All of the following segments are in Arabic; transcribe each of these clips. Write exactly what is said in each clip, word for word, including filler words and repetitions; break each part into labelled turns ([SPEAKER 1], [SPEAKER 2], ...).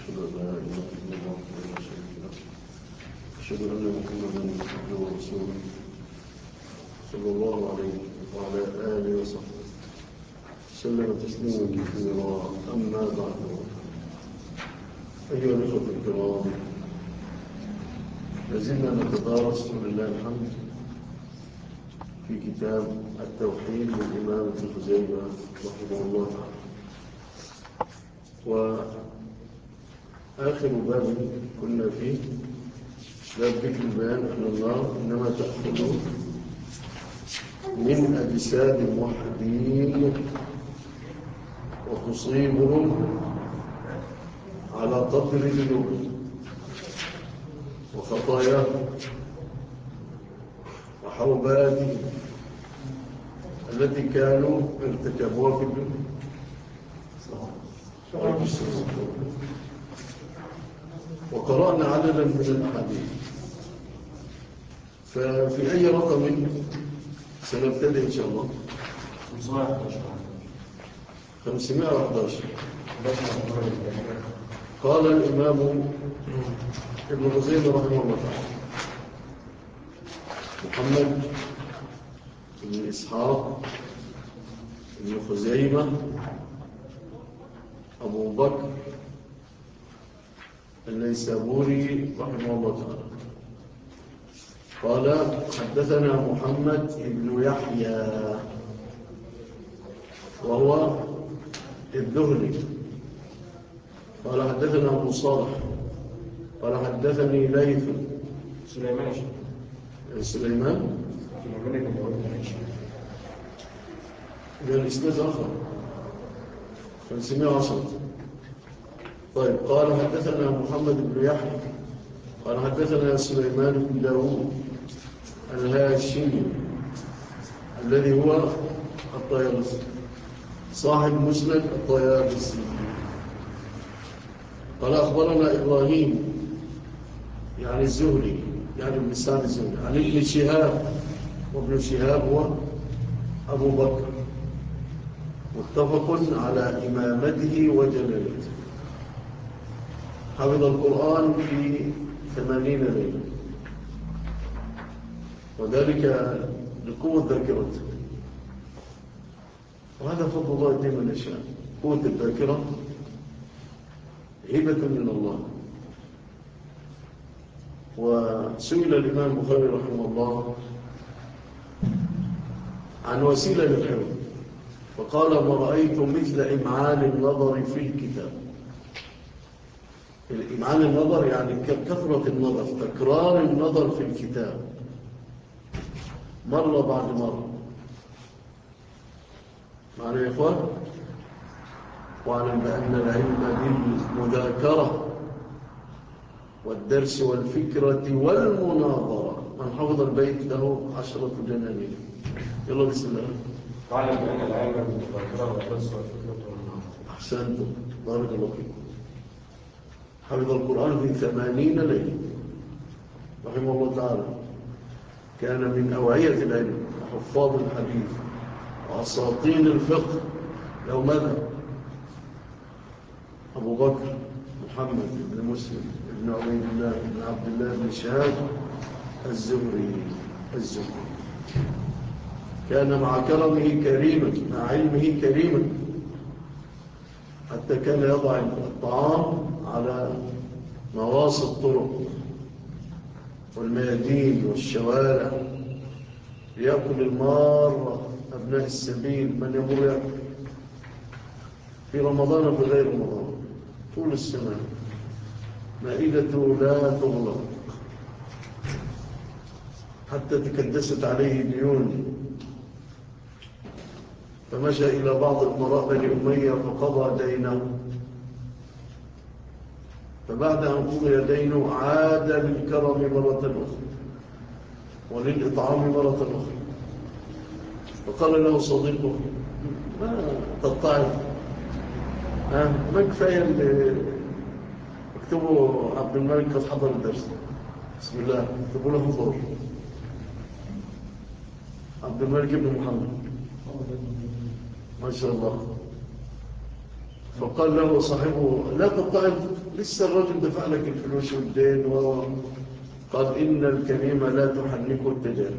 [SPEAKER 1] أشهد أن لا إله إلا الله وحده لا شريك له أشهد أن محمدا عبده ورسوله صلى الله عليه وعلى آله وصحبه سلم تسليما كثيرا. أما بعد، أيها الأخوة الكرام، لازلنا نتدارس ولله الحمد في كتاب التوحيد للإمام ابن خزيمة رحمه الله تعالى. وآخر باب كنا فيه باب ذكر البيان أن الله إنما تأخذ من أجساد الموحدين وتصيبهم على قدر ذنوبهم وخطاياهم وحوباتهم التي كانوا ارتكبوها في الدنيا. وقرأنا عددا من الأحاديث. ففي أي رقم سنبتدئ إن شاء الله؟ خمسمائة وأحد عشر. قال الإمام ابن خزيمة رحمه الله تعالى: محمد بن إسحاق بن خزيمة أبو بكر النيسابوري رحمه الله تعالى قال: حدثنا محمد بن يحيى وهو الذهلي قال: حدثنا أبو صالح قال: حدثني ليث
[SPEAKER 2] سليمان
[SPEAKER 1] سليمان إلى الإسناد آخر خمسمائة وعشرة. طيب، قال: حدثنا محمد بن يحيى قال: حدثنا سليمان بن داود الهاشمي الذي هو الطيالسي صاحب مسند الطيالسي قال: أخبرنا إبراهيم يعني الزهري يعني ابن سعد الزهري عن ابن شهاب، وابن شهاب هو أبو بكر، متفق على إمامته وجلالته. حفظ القرآن في ثمانين ليلة، وذلك لقوة ذاكرته، وهذا فضل الله يديه من يشاء. قوة الذاكرة هبة من الله. وسئل الإمام البخاري رحمه الله عن وسيلة للحفظ فقال: ما رأيت مثل إمعان النظر في الكتاب. إمعان النظر يعني كثرة النظر، تكرار النظر في الكتاب مرة بعد مرة. معنى يا إخوان، واعلم بأن العلم بالمذاكرة والدرس والفكرة والمناظرة. من حفظ البيت له عشرة جنانين. يلا بسم الله.
[SPEAKER 2] واعلم بأن العلم بالمذاكرة والدرس والفكرة والمناظرة.
[SPEAKER 1] أحسنتم، بارك الله فيكم. حفظ القرآن في ثمانين ليلة رحمه الله تعالى. كان من أوعية العلم وحفاظ الحديث وأساطين الفقه. لو ماذا؟ أبو بكر محمد بن مسلم بن عبيد الله بن عبد الله بن شهاب الزهري الزهري كان مع كرمه كريما، مع علمه كريما، حتى كان يضع الطعام على نواصي الطرق والميادين والشوارع ليأكل المار أبناء السبيل من يمر يأكل في رمضان وبغير رمضان طول السنة. مائدته لا تغلق حتى تكدست عليه ديون، فمشى إلى بعض أمراء بني أمية فقضى دينه، فبعد أن قضي دينه عاد للكرم مرة أخرى وللإطعام مرة أخرى. فقال له صديقه: ما تطعم؟ ما كفاية اللي اكتبوا عبد الملك قد حضر الدرس. بسم الله، اكتبوا له حضور عبد الملك بن محمد ما شاء الله. فقال له صاحبه لا تطعم، لسه الرجل دفع لك الفلوس والدين. وقال إن الكريم لا تحنكه التجارب،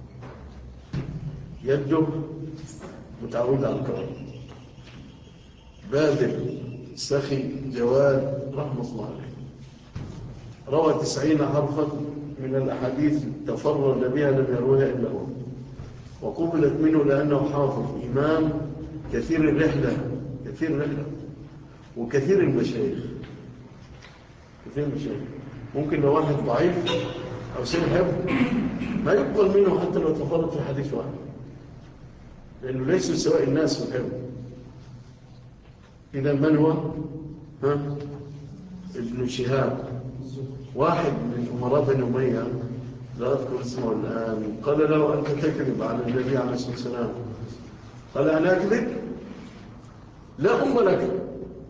[SPEAKER 1] يده متعودة على الكرم، بادل سخي جواد رحمة الله عليه. روى تسعين حرفا من الأحاديث تفرد بها لم يروها إلا هو، وقبلت منه لأنه حافظ إمام كثير الرحلة، كثير الرحلة وكثير المشايخ، كثير المشايخ. ممكن لو واحد ضعيف أو سيء حفظ ما يقبل منه حتى لو تفرد في حديث واحد، لأنه ليسوا سواء الناس في الحفظ. إذا من هو؟ ها؟ ابن شهاب، واحد من أمراء بني أمية لا أذكر اسمه الآن، قال له أنت تكذب على النبي عليه الصلاة والسلام. قال أنا أكذب؟ لا أم لك.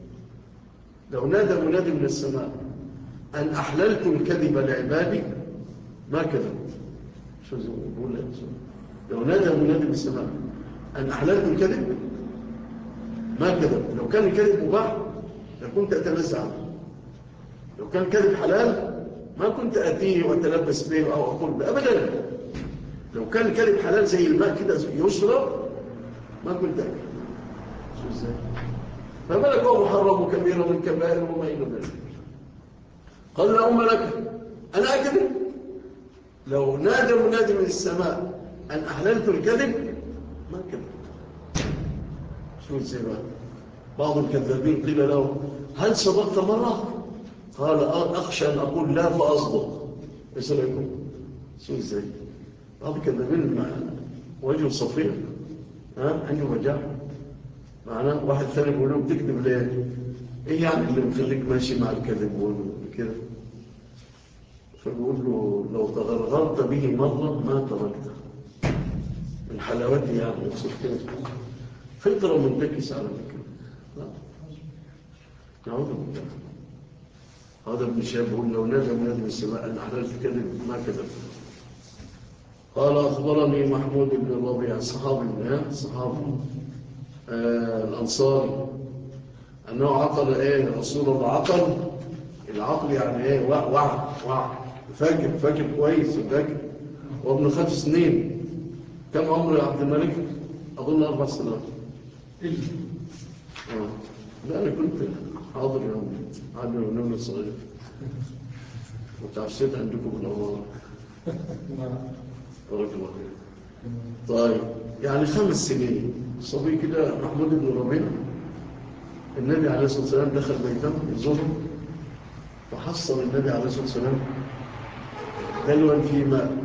[SPEAKER 1] لو نادى منادي من السماء أن أحللت الكذب لعبادي ما كذبت. شو يقول لك؟ لو نادى منادي من السماء أن أحللت الكذب ما كذب. لو كان الكذب مباح لكنت أتنزع عنه. لو كان الكذب حلال ما كنت أتيه وأتلبس به أو أقول به أبدا. لو كان الكذب حلال زي الماء كده يشرب ما كنت أكل. شو ازاي؟ فبالك هو محرم وكبير من كبائر وما إلى ذلك. قال لا أم لك أنا أكذب؟ لو نادى منادي من السماء أن أحللت الكذب ما كذب. شو ازاي بقى؟ بعض الكذابين قيل له هل صدقت مرة؟ قال أخشى أن أقول لا فأصدق. ايش رأيكم؟ شو ازاي؟ بعض الكذابين وجهه صفير، ها عنده مجاح. معناه واحد ثاني بيقول له بتكذب ليه؟ ايه يعني اللي مخليك ماشي مع الكذب وكذا؟ فبيقول له لو تغرغرت به مرة ما تركته. من حلاوته يعني يقصد كده. فطرة منتكسة على فكرة. لا نعوذ بالله. هذا ابن شهاب يقول لو نادى منادي من السماء أن أحللت كذب ما كذب. قال أخبرني محمود بن الربيع الصحابي الصحابي آه الأنصاري أنه عقل إيه رسول الله. عقل العقل يعني إيه وع وع وع فاكر فاكر كويس فاكر. وابن خمس سنين. كم عمر عبد الملك؟ أظن أربع سنوات. إيه آه. لا أنا كنت حاضر يوم عادل ونوم صغير وتعشيت عندكم بالأمارة. بارك الله فيك. طيب يعني خمس سنين صبي كده محمود بن ربيع. النبي عليه الصلاة والسلام دخل بيته يزوره فحصل النبي عليه الصلاة والسلام دلوا في ماء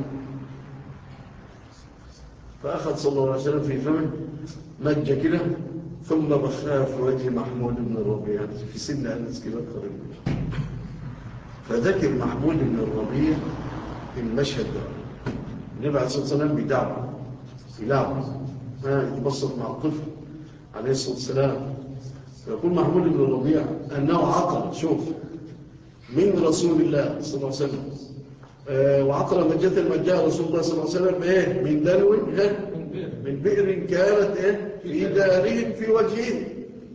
[SPEAKER 1] فأخذ صلى الله عليه وسلم في فمه مجة كده ثم بخاه في وجه محمود بن الربيع في سن أنس كده قريب. فذكر محمود بن الربيع المشهد ده. النبي عليه الصلاة والسلام بيدعوه يلعبه ما يتبسط مع الطفل عليه الصلاة والسلام. فيقول محمود بن الربيع أنه عقل شوف من رسول الله صلى الله عليه وسلم آه وعقل مجة المجاء رسول الله صلى الله عليه وسلم إيه من دلو إيه من بئر كانت إيه في دارهم في وجهه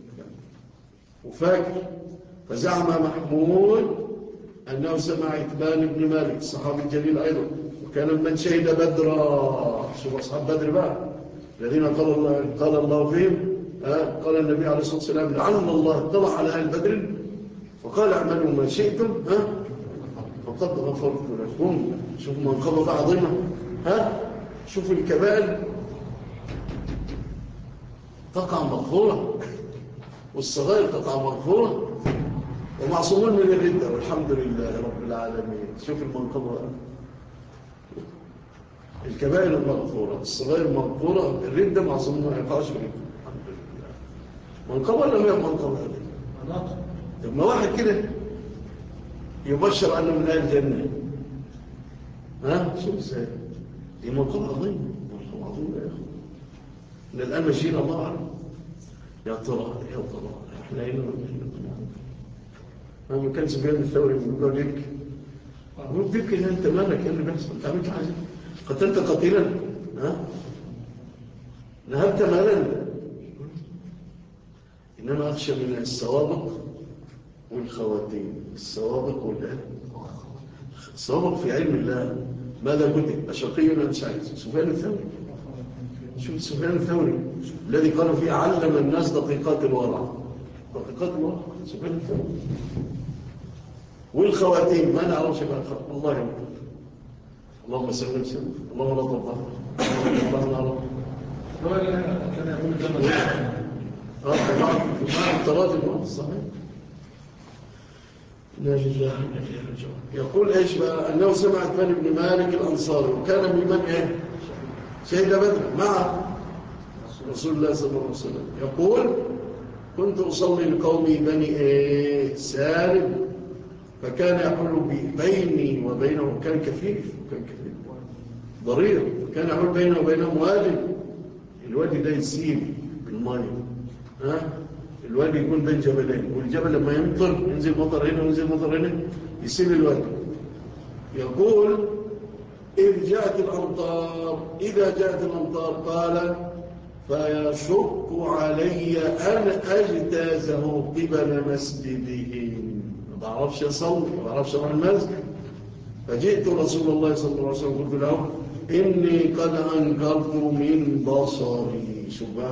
[SPEAKER 1] وفاكر. فزعم محمود أنه سمع عتبان بن مالك الصحابي الجليل أيضا وكان من شهد بدرا. شوف أصحاب بدر بقى الذين قال الله, قال الله فيهم آه قال النبي عليه الصلاة والسلام لعل الله اطلع على أهل بدر وقال اعملوا ما شئتم ها فقد غفرت لكم. شوفوا منقبة عظيمة ها شوفوا الكبائر تقع مغفورة والصغائر تقع مغفورة ومعصومون من الردة والحمد لله رب العالمين. شوف المنقبة الكبائر المغفورة الصغائر مغفورة الردة معصومون ما يقعش في الردة الحمد لله. منقبة ولا ما منقبة هذه؟ طب ما واحد كده يبشر أنه من أهل الجنة ها شو ازاي؟ دي منقبة عظيمة منقبة عظيمة يا أخي. إن الآن ماشيين الله أعلم. يا ترى يا ترى احنا هنا ولا ما كان سفيان الثوري بيقول لك بيقول بيبكي ان انت مالك ايه اللي بيحصل؟ انت عملت حاجه؟ قتلت قتيلا؟ ها؟ نهبت مالا؟ إنما أخشى من السوابق والخواتيم. السوابق والآن السوابق في علم الله ماذا كتب؟ أشقي أم سعيد؟ سفيان الثوري. شوف سفيان الثوري الذي قالوا فيه علم الناس دقيقات الورع. دقيقات الورع سفيان الثوري. والخواتيم ما نعرفش بقى الخواتيم. الله يرحمه. اللهم سلم سلم. اللهم لا تضر. اللهم لا تضر.
[SPEAKER 3] هو اللي كان يقول الجنة
[SPEAKER 1] اه طبعا في التراجم صحيح. لا لله يقول ايش بقى؟ انه سمع عثمان بن مالك الانصاري وكان ممن ايه؟ شهد بدر مع رسول الله صلى الله عليه وسلم. يقول كنت اصلي لقومي بني ايه؟ سالم فكان يحول بيني وبينهم كان كفيف كان كفيف ضرير كان يحول بينه وبينهم وادي. الوادي ده يسيل بالميه ها الوادي يكون بين جبلين والجبل لما يمطر ينزل مطر هنا وينزل مطر هنا يسيل الوادي. يقول إذ جاءت الأمطار إذا جاءت الأمطار قال فيشق علي أن أجتازه قبل مسجدهم. ما بعرفش أصلي ما بعرفش أروح المسجد. فجئت رسول الله صلى الله عليه وسلم قلت له إني قد أنكرت من بصري. شبه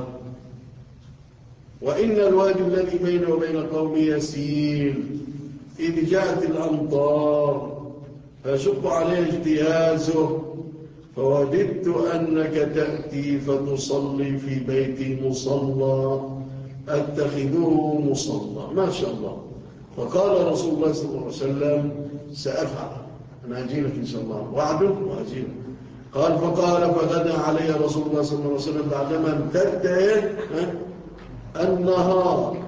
[SPEAKER 1] وإن الوادي الذي بيني وبين قومي يسيل إذ جاءت الأمطار فشق عليه اجتيازه فوددت أنك تأتي فتصلي في بيتي مصلى أتخذه مصلى. ما شاء الله. فقال رسول الله صلى الله عليه وسلم سأفعل أنا أجيلك إن شاء الله وعده وأجيلك. قال فقال فغدا علي رسول الله صلى الله عليه وسلم بعدما امتد النهار.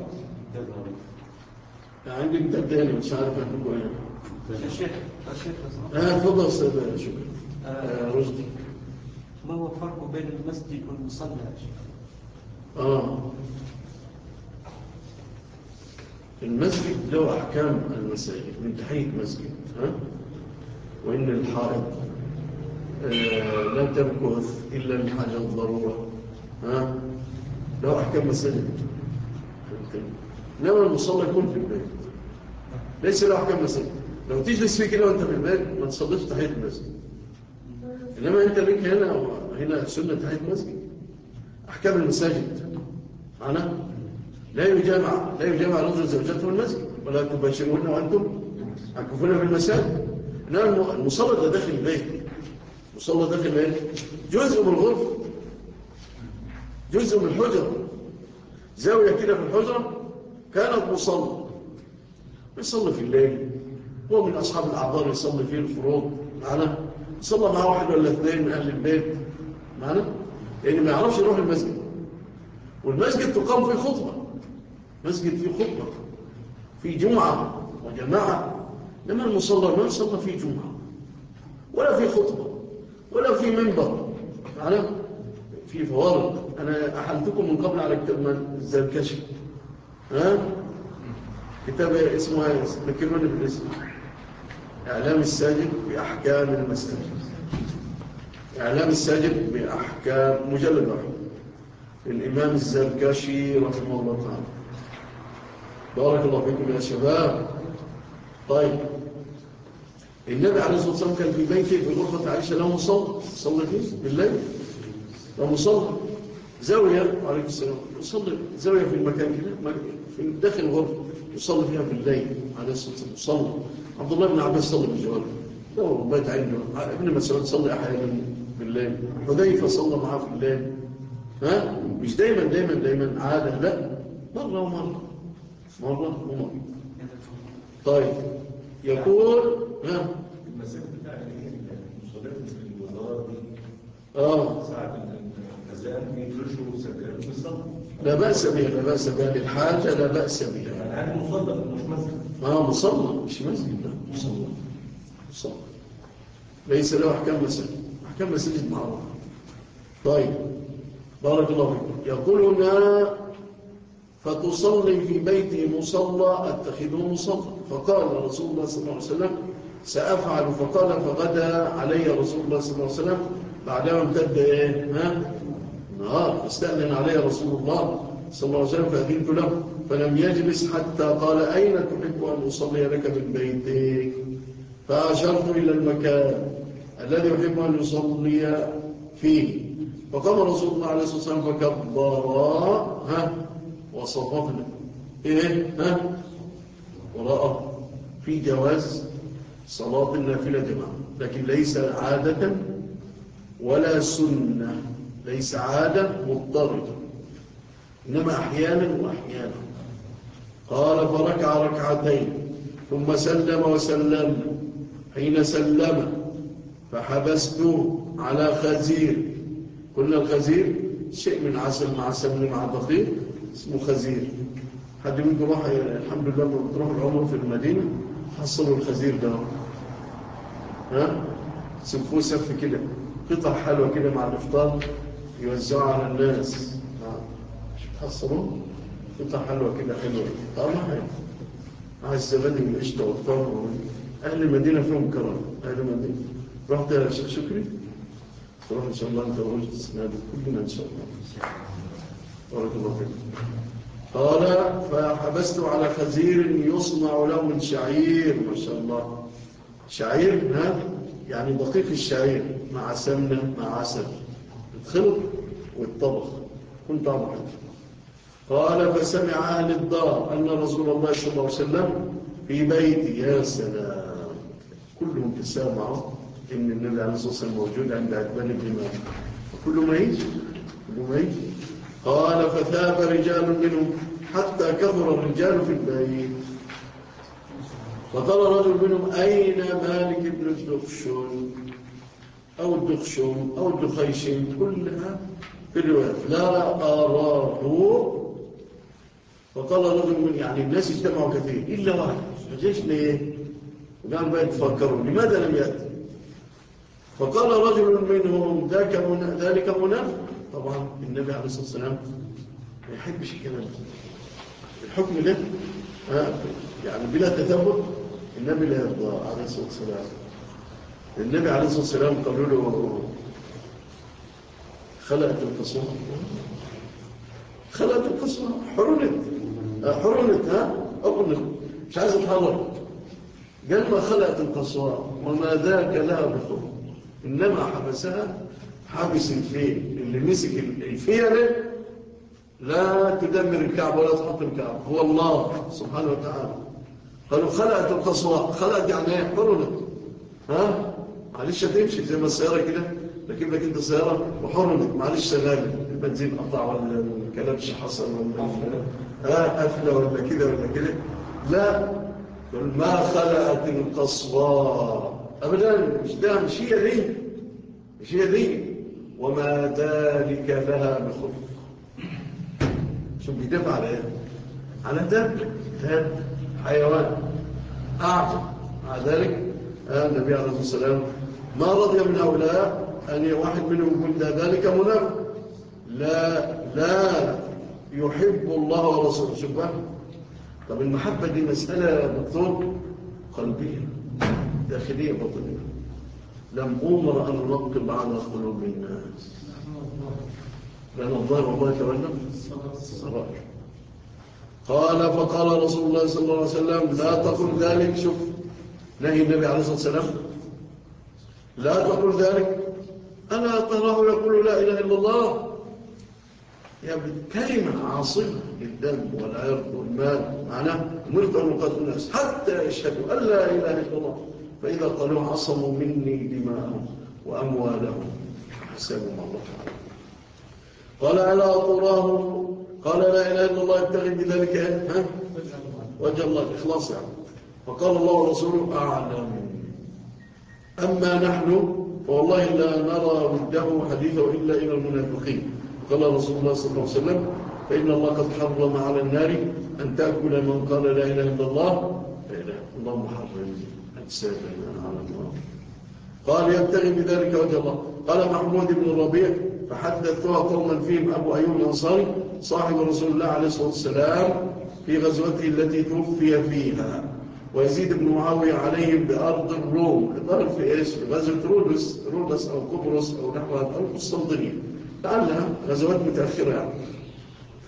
[SPEAKER 1] عندي امتد هنا مش عارف أنكم ايه.
[SPEAKER 4] الشيخ الشيخ
[SPEAKER 1] اه تفضل استاذ شكرا. آه رشدي
[SPEAKER 4] ما هو الفرق بين المسجد والمصلى يا شيخ؟
[SPEAKER 1] اه المسجد له احكام المساجد من تحيه مسجد ها وان الحائط آه لا تمكث الا لحاجه الضروره ها له احكام مساجد. انما المصلى يكون في البيت ليس له احكام مساجد. لو تجلس فيه كده وانت في البيت ما تصليش تحيه المسجد. انما انت ليك هنا هنا سنه تحيه المسجد. احكام المساجد معنا لا يجامع لا يجامع رجل زوجته في المسجد ولا تباشرون وانتم عاكفون في المساجد. انما المصلى ده داخل البيت. المصلى داخل البيت جزء من الغرفه جزء من الحجره زاويه كده في الحجره كانت مصلى يصلي في الليل. هو من أصحاب الأعذار يصلي فيه الفروض معنا يصلى مع واحد ولا اثنين من أهل البيت معنا لأنه ما يعرفش يروح المسجد. والمسجد تقام فيه خطبة مسجد فيه خطبة في جمعة وجماعة. لما المصلى ما يصلى فيه جمعة ولا فيه خطبة ولا فيه منبر معنا في فوارق. أنا أحلتكم من قبل على كتاب الزركشي ها كتاب اسمه ذكروني بالاسم إعلام الساجد بأحكام المساجد. إعلام الساجد بأحكام مجلد واحد الإمام الزركشي رحمه الله تعالى. بارك الله فيكم يا شباب. طيب النبي عليه الصلاة والسلام كان في بيته في غرفة عائشة له مصلى صلى فيه بالليل له مصلى زاوية عليه السلام يصلي زاوية في المكان كده في داخل الغرفة يصلي فيها بالليل عليه الصلاة والسلام. يصلي عبد الله بن عباس صلى بالجوار له بيت عنده. ابن مسعود صلي أحيانا بالليل. حذيفة صلى معاه في الليل ها مش دايما دايما دايما عادة لا مرة ومرة مرة ومرة. طيب يقول ها
[SPEAKER 3] المساجد بتاع المصلين في الوزارات دي
[SPEAKER 1] اه
[SPEAKER 3] ساعة الأذان بيفرشوا سجاد في الصلاة.
[SPEAKER 1] لا بأس بها لا بأس بها للحاجة لا بأس بها.
[SPEAKER 3] يعني عندي مصلى مش مسجد.
[SPEAKER 1] اه مصلى مش مسجد لا مصلى مصلى ليس له أحكام مسجد. أحكام مسجد معروفة. طيب بارك الله فيكم. يقول هنا فتصلي في بيتي مصلى أتخذه مصلى. فقال رسول الله صلى الله عليه وسلم سأفعل. فقال فغدا علي رسول الله صلى الله عليه وسلم بعدما امتد ايه ها نهار. استأذن علي رسول الله صلى الله عليه وسلم فأذنت له فلم يجلس حتى قال أين تحب أن أصلي لك من بيتك؟ فأشرت إلى المكان الذي يحب أن يصلي فيه. فقام رسول الله عليه الصلاة والسلام فكبر ها وصففنا إيه ها وراءه في جواز صلاة النافلة جماعة، لكن ليس عادة ولا سنة، ليس عادة مضطردة، إنما أحيانا وأحيانا. قال فركع ركعتين ثم سلم وسلم. حين سلم فحبسته على خزير. قلنا الخزير شيء من عسل مع سمن مع دقيق اسمه خزير. حد منكم راح الحمد لله لما بتروح العمر في المدينة حصلوا الخزير ده ها سفوه سف كده قطع حلوة كده مع الإفطار يوزعوا على الناس. مش بتحصلوا قطع حلوة كده حلوة طعمها حلو مع الزبادي والقشطة والطعم. أهل المدينة فيهم كرم. أهل المدينة رحت يا شيخ شكري تروح إن شاء الله أنت وجدت السنة كلنا إن شاء الله بارك الله فيك. قال فحبست على خزير يصنع له من شعير. ما شاء الله شعير ها يعني دقيق الشعير مع سمنة مع عسل يتخلط ويتطبخ كنت طعمه حلو. قال فسمع أهل الدار أن رسول الله صلى الله عليه وسلم في بيتي. يا سلام كلهم تسامعوا إن النبي عليه الصلاة والسلام موجود عند عتبان بن مالك كله ما يجي كله ما يجي. قال فثاب رجال منهم حتى كثر الرجال في البيت. فقال رجل منهم أين مالك بن الدخشن أو الدخشن أو الدخيشن كلها في الرواية لا أراه. فقال رجل من يعني الناس اجتمعوا كثير إلا واحد ما جاش ليه وقال بقى يتفكروا لماذا لم يأتي. فقال رجل منهم ذاك من ذلك منافق. طبعا النبي عليه الصلاة والسلام ما يحبش الكلام الحكم ده يعني بلا تثبت. النبي لا يرضى عليه الصلاة والسلام. النبي عليه الصلاة والسلام قالوا له خلقت القصوى خلقت القصوى حرنت حرنت ها أقنت مش عايز اتحرك. قال ما خلقت القصوى وما ذاك لها بخوف إنما حبسها حابس الفيل اللي مسك الفيل لا تدمر الكعبة ولا تحط الكعبة هو الله سبحانه وتعالى. قالوا خلقت القصوى خلقت يعني ايه حرنت ها معلش هتمشي زي ما السيارة كده لكن لك انت سيارة وحرنت معلش سلام البنزين قطع ولا الكلبش حصل ولا ها قفلة ولا كده ولا كده. لا ما خلقت القصوى أبدا مش ده مش هي دي مش هي دي وما ذلك لها بخف. شو بيدفع على ايه على دب دب حيوان أعجب. مع ذلك النبي عليه الصلاة والسلام ما رضي من هؤلاء أن واحد منهم يقول ذلك منافق. لا لا يحب الله ورسوله. شوف بقى طب المحبة دي مسألة دكتور قلبية داخلية باطنية. لم أمر أن ننقب على قلوب الناس لأن الله والله تولى السرائر. قال فقال رسول الله صلى الله عليه وسلم لا تقل ذلك. شوف نهي النبي عليه الصلاة والسلام لا تقل ذلك. ألا تراه يقول لا إله إلا الله يا كلمة عاصمة للدم والعرض والمال معناه أمرت أن أقاتل الناس حتى يشهدوا أن لا إله إلا الله فإذا قالوا عصموا مني دماءهم وأموالهم حسابهم الله تعالى. قال ألا تراه قال لا إله إلا الله يبتغي بذلك ها وجه الله إخلاص يعني. فقال الله ورسوله أعلم أما نحن فوالله لا نرى وده حديثه إلا إلى المنافقين. قال رسول الله صلى الله عليه وسلم فإن الله قد حرم على النار أن تأكل من قال لا إله إلا الله لا إله الله محرم أجسادنا على النار. قال يبتغي بذلك وجه الله. قال محمود بن الربيع فحدثتها قوما فيهم أبو أيوب الأنصاري صاحب رسول الله عليه الصلاة والسلام في غزوته التي توفي فيها ويزيد بن معاوية عليهم بأرض الروم. الظاهر في إيش في غزوة رودس رودس أو قبرص أو نحوها أو قسطنطينية لعلها غزوات متأخرة يعني.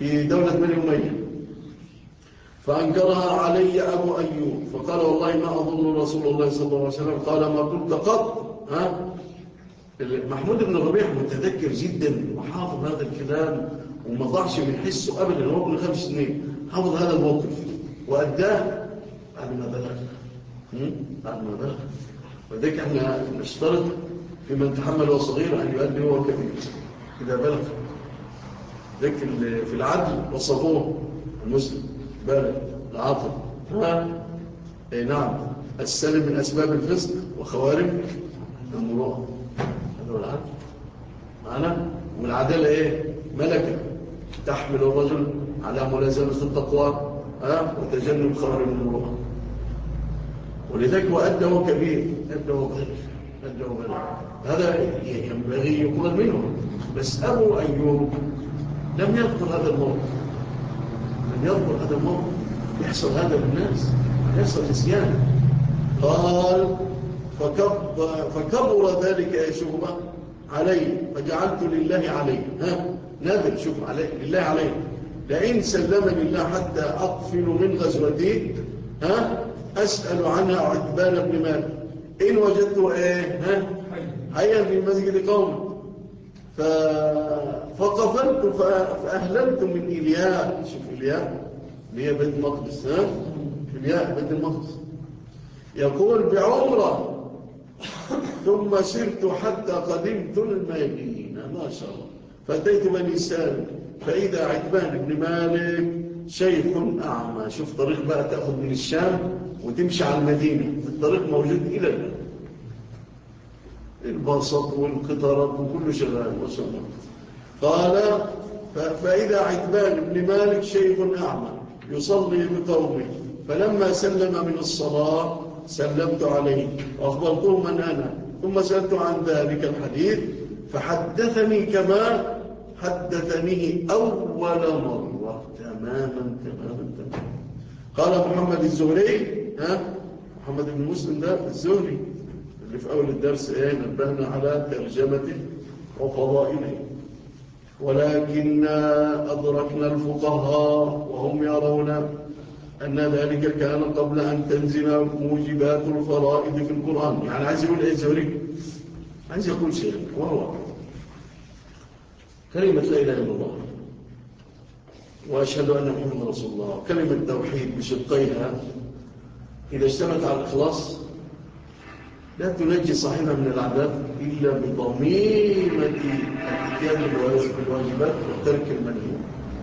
[SPEAKER 1] في دولة بني أمية، فأنكرها علي أبو أيوب فقال والله ما أظن رسول الله صلى الله عليه وسلم قال ما قلت قط. ها؟ محمود بن الربيع متذكر جدا وحافظ هذا الكلام وما ضاعش من حسه أبدا. هو ابن خمس سنين حافظ هذا الموقف وأداه بعد ما بلغ. بعد ما بلغ وذلك احنا نشترط في من تحمل هو صغير أن يؤدي هو كبير إذا بلغ. ذلك في العدل وصفوه المسلم بالغ العاقل. ها اي نعم السلم من أسباب الفسق وخوارم المروءة. هذا هو العدل معنا. والعدالة ايه؟ ملكة تحمل الرجل على ملازمة التقوى ها وتجنب خوارم المروءة. ولذلك وأدى هو كبير أدى هو بالغ أدى هو بالغ. هذا ينبغي يقبل منه. بس أبو أيوب لم يذكر هذا الموقف. لم يذكر هذا الموقف. يحصل هذا للناس يحصل نسيان. قال فكبر, فكبر ذلك يا شعبة علي فجعلت لله علي. ها نادر شوف علي لله علي لئن سلمني الله حتى أقفل من غزوتي ها أسأل عنها عتبان بن مالك إن وجدت إيه ها حيا في مسجد قوم ف... فقفلت فأهللت من إلياء. شوف إلياء اللي هي بيت المقدس. ها إلياء بيت المقدس يقول بعمرة ثم سرت حتى قدمت المدينة ما شاء الله فأتيت بني سالم فإذا عتبان بن مالك شيخ أعمى. شوف طريق بقى تأخذ من الشام وتمشي على المدينة. الطريق موجود إلى الآن البسط والقطارات وكل شغال ما شاء الله. قال فإذا عتبان بن مالك شيخ أعمى يصلي بقومه فلما سلم من الصلاة سلمت عليه وأخبرته من أنا ثم سألت عن ذلك الحديث فحدثني كما حدثني أول مرة تماما تماما تماما. قال محمد الزهري ها محمد بن مسلم ده الزهري اللي في أول الدرس ايه نبهنا على ترجمته وفضائله. ولكن أدركنا الفقهاء وهم يرون أن ذلك كان قبل أن تنزل موجبات الفرائض في القرآن. يعني عايز يقول ايه الزهري؟ عايز يقول شيء وهو كلمة لا إله إلا الله وأشهد أن محمد رسول الله كلمة التوحيد بشقيها إذا اشتملت على الإخلاص لا تنجي صاحبها من العذاب إلا بضميمة الاتيان بالواجبات وترك المنهي.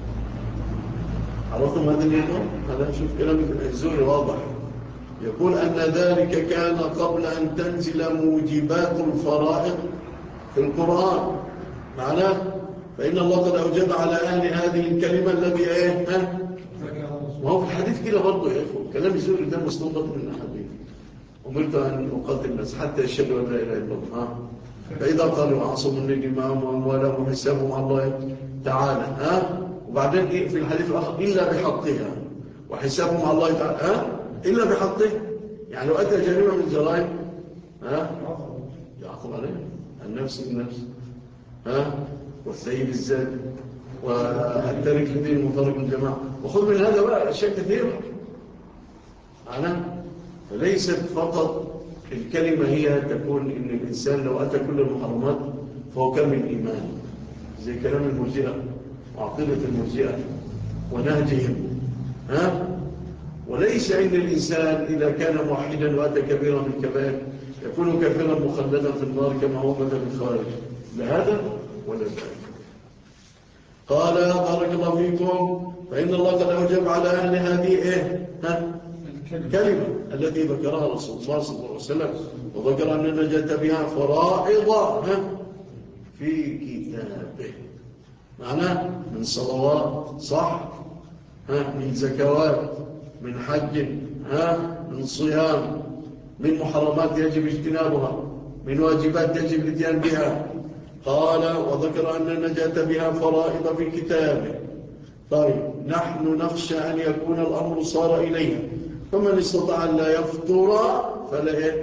[SPEAKER 1] عرفتم هذا الموضوع؟ هذا شوف كلام الزهري واضح يقول أن ذلك كان قبل أن تنزل موجبات الفرائض في القرآن. معناه فإن الله قد أوجب على أهل هذه الكلمة الذي إيه ها وهو في الحديث كده برضه يا إخوة كلام الزهري ده مستنبط من الحديث. أمرت أن أقاتل الناس حتى يشهدوا أن لا إله إلا الله فإذا قالوا عصموا النجمهم وأموالهم وحسابهم على الله تعالى ها وبعدين إيه في الحديث الآخر إلا بحقها وحسابهم على الله تعالى ها إلا بحقه. يعني لو أتى جريمة من الجرائم ها يعاقب عليه النفس بالنفس ها والسيد الزاد والتارك لدين المفارق من الجماعة. وخذ من هذا بقى أشياء كثيرة. أنا فليست فقط الكلمة هي تكون إن الإنسان لو أتى كل المحرمات فهو كامل الإيمان زي كلام المرجئة وعقيدة المرجئة ونهجهم ها. وليس إن الإنسان إذا كان موحدا وأتى كبيرا من الكبائر يكون كافرا مخلدا في النار كما هو مثل الخارج. لا هذا ولا ذلك. قال بارك الله فيكم فإن الله قد أوجب على أهل هذه إيه ها الكلمة التي ذكرها رسول الله صلى الله عليه وسلم وذكر أن النجاة بها فرائض ها في كتابه. معناه من صلوات صح ها من زكوات من حج ها من صيام من محرمات يجب اجتنابها من واجبات يجب الاتيان بها. قال وذكر أن النجاة بها فرائض في كتابه. طيب نحن نخشى أن يكون الأمر صار إليها فمن استطاع أن لا يفطر فلا إيه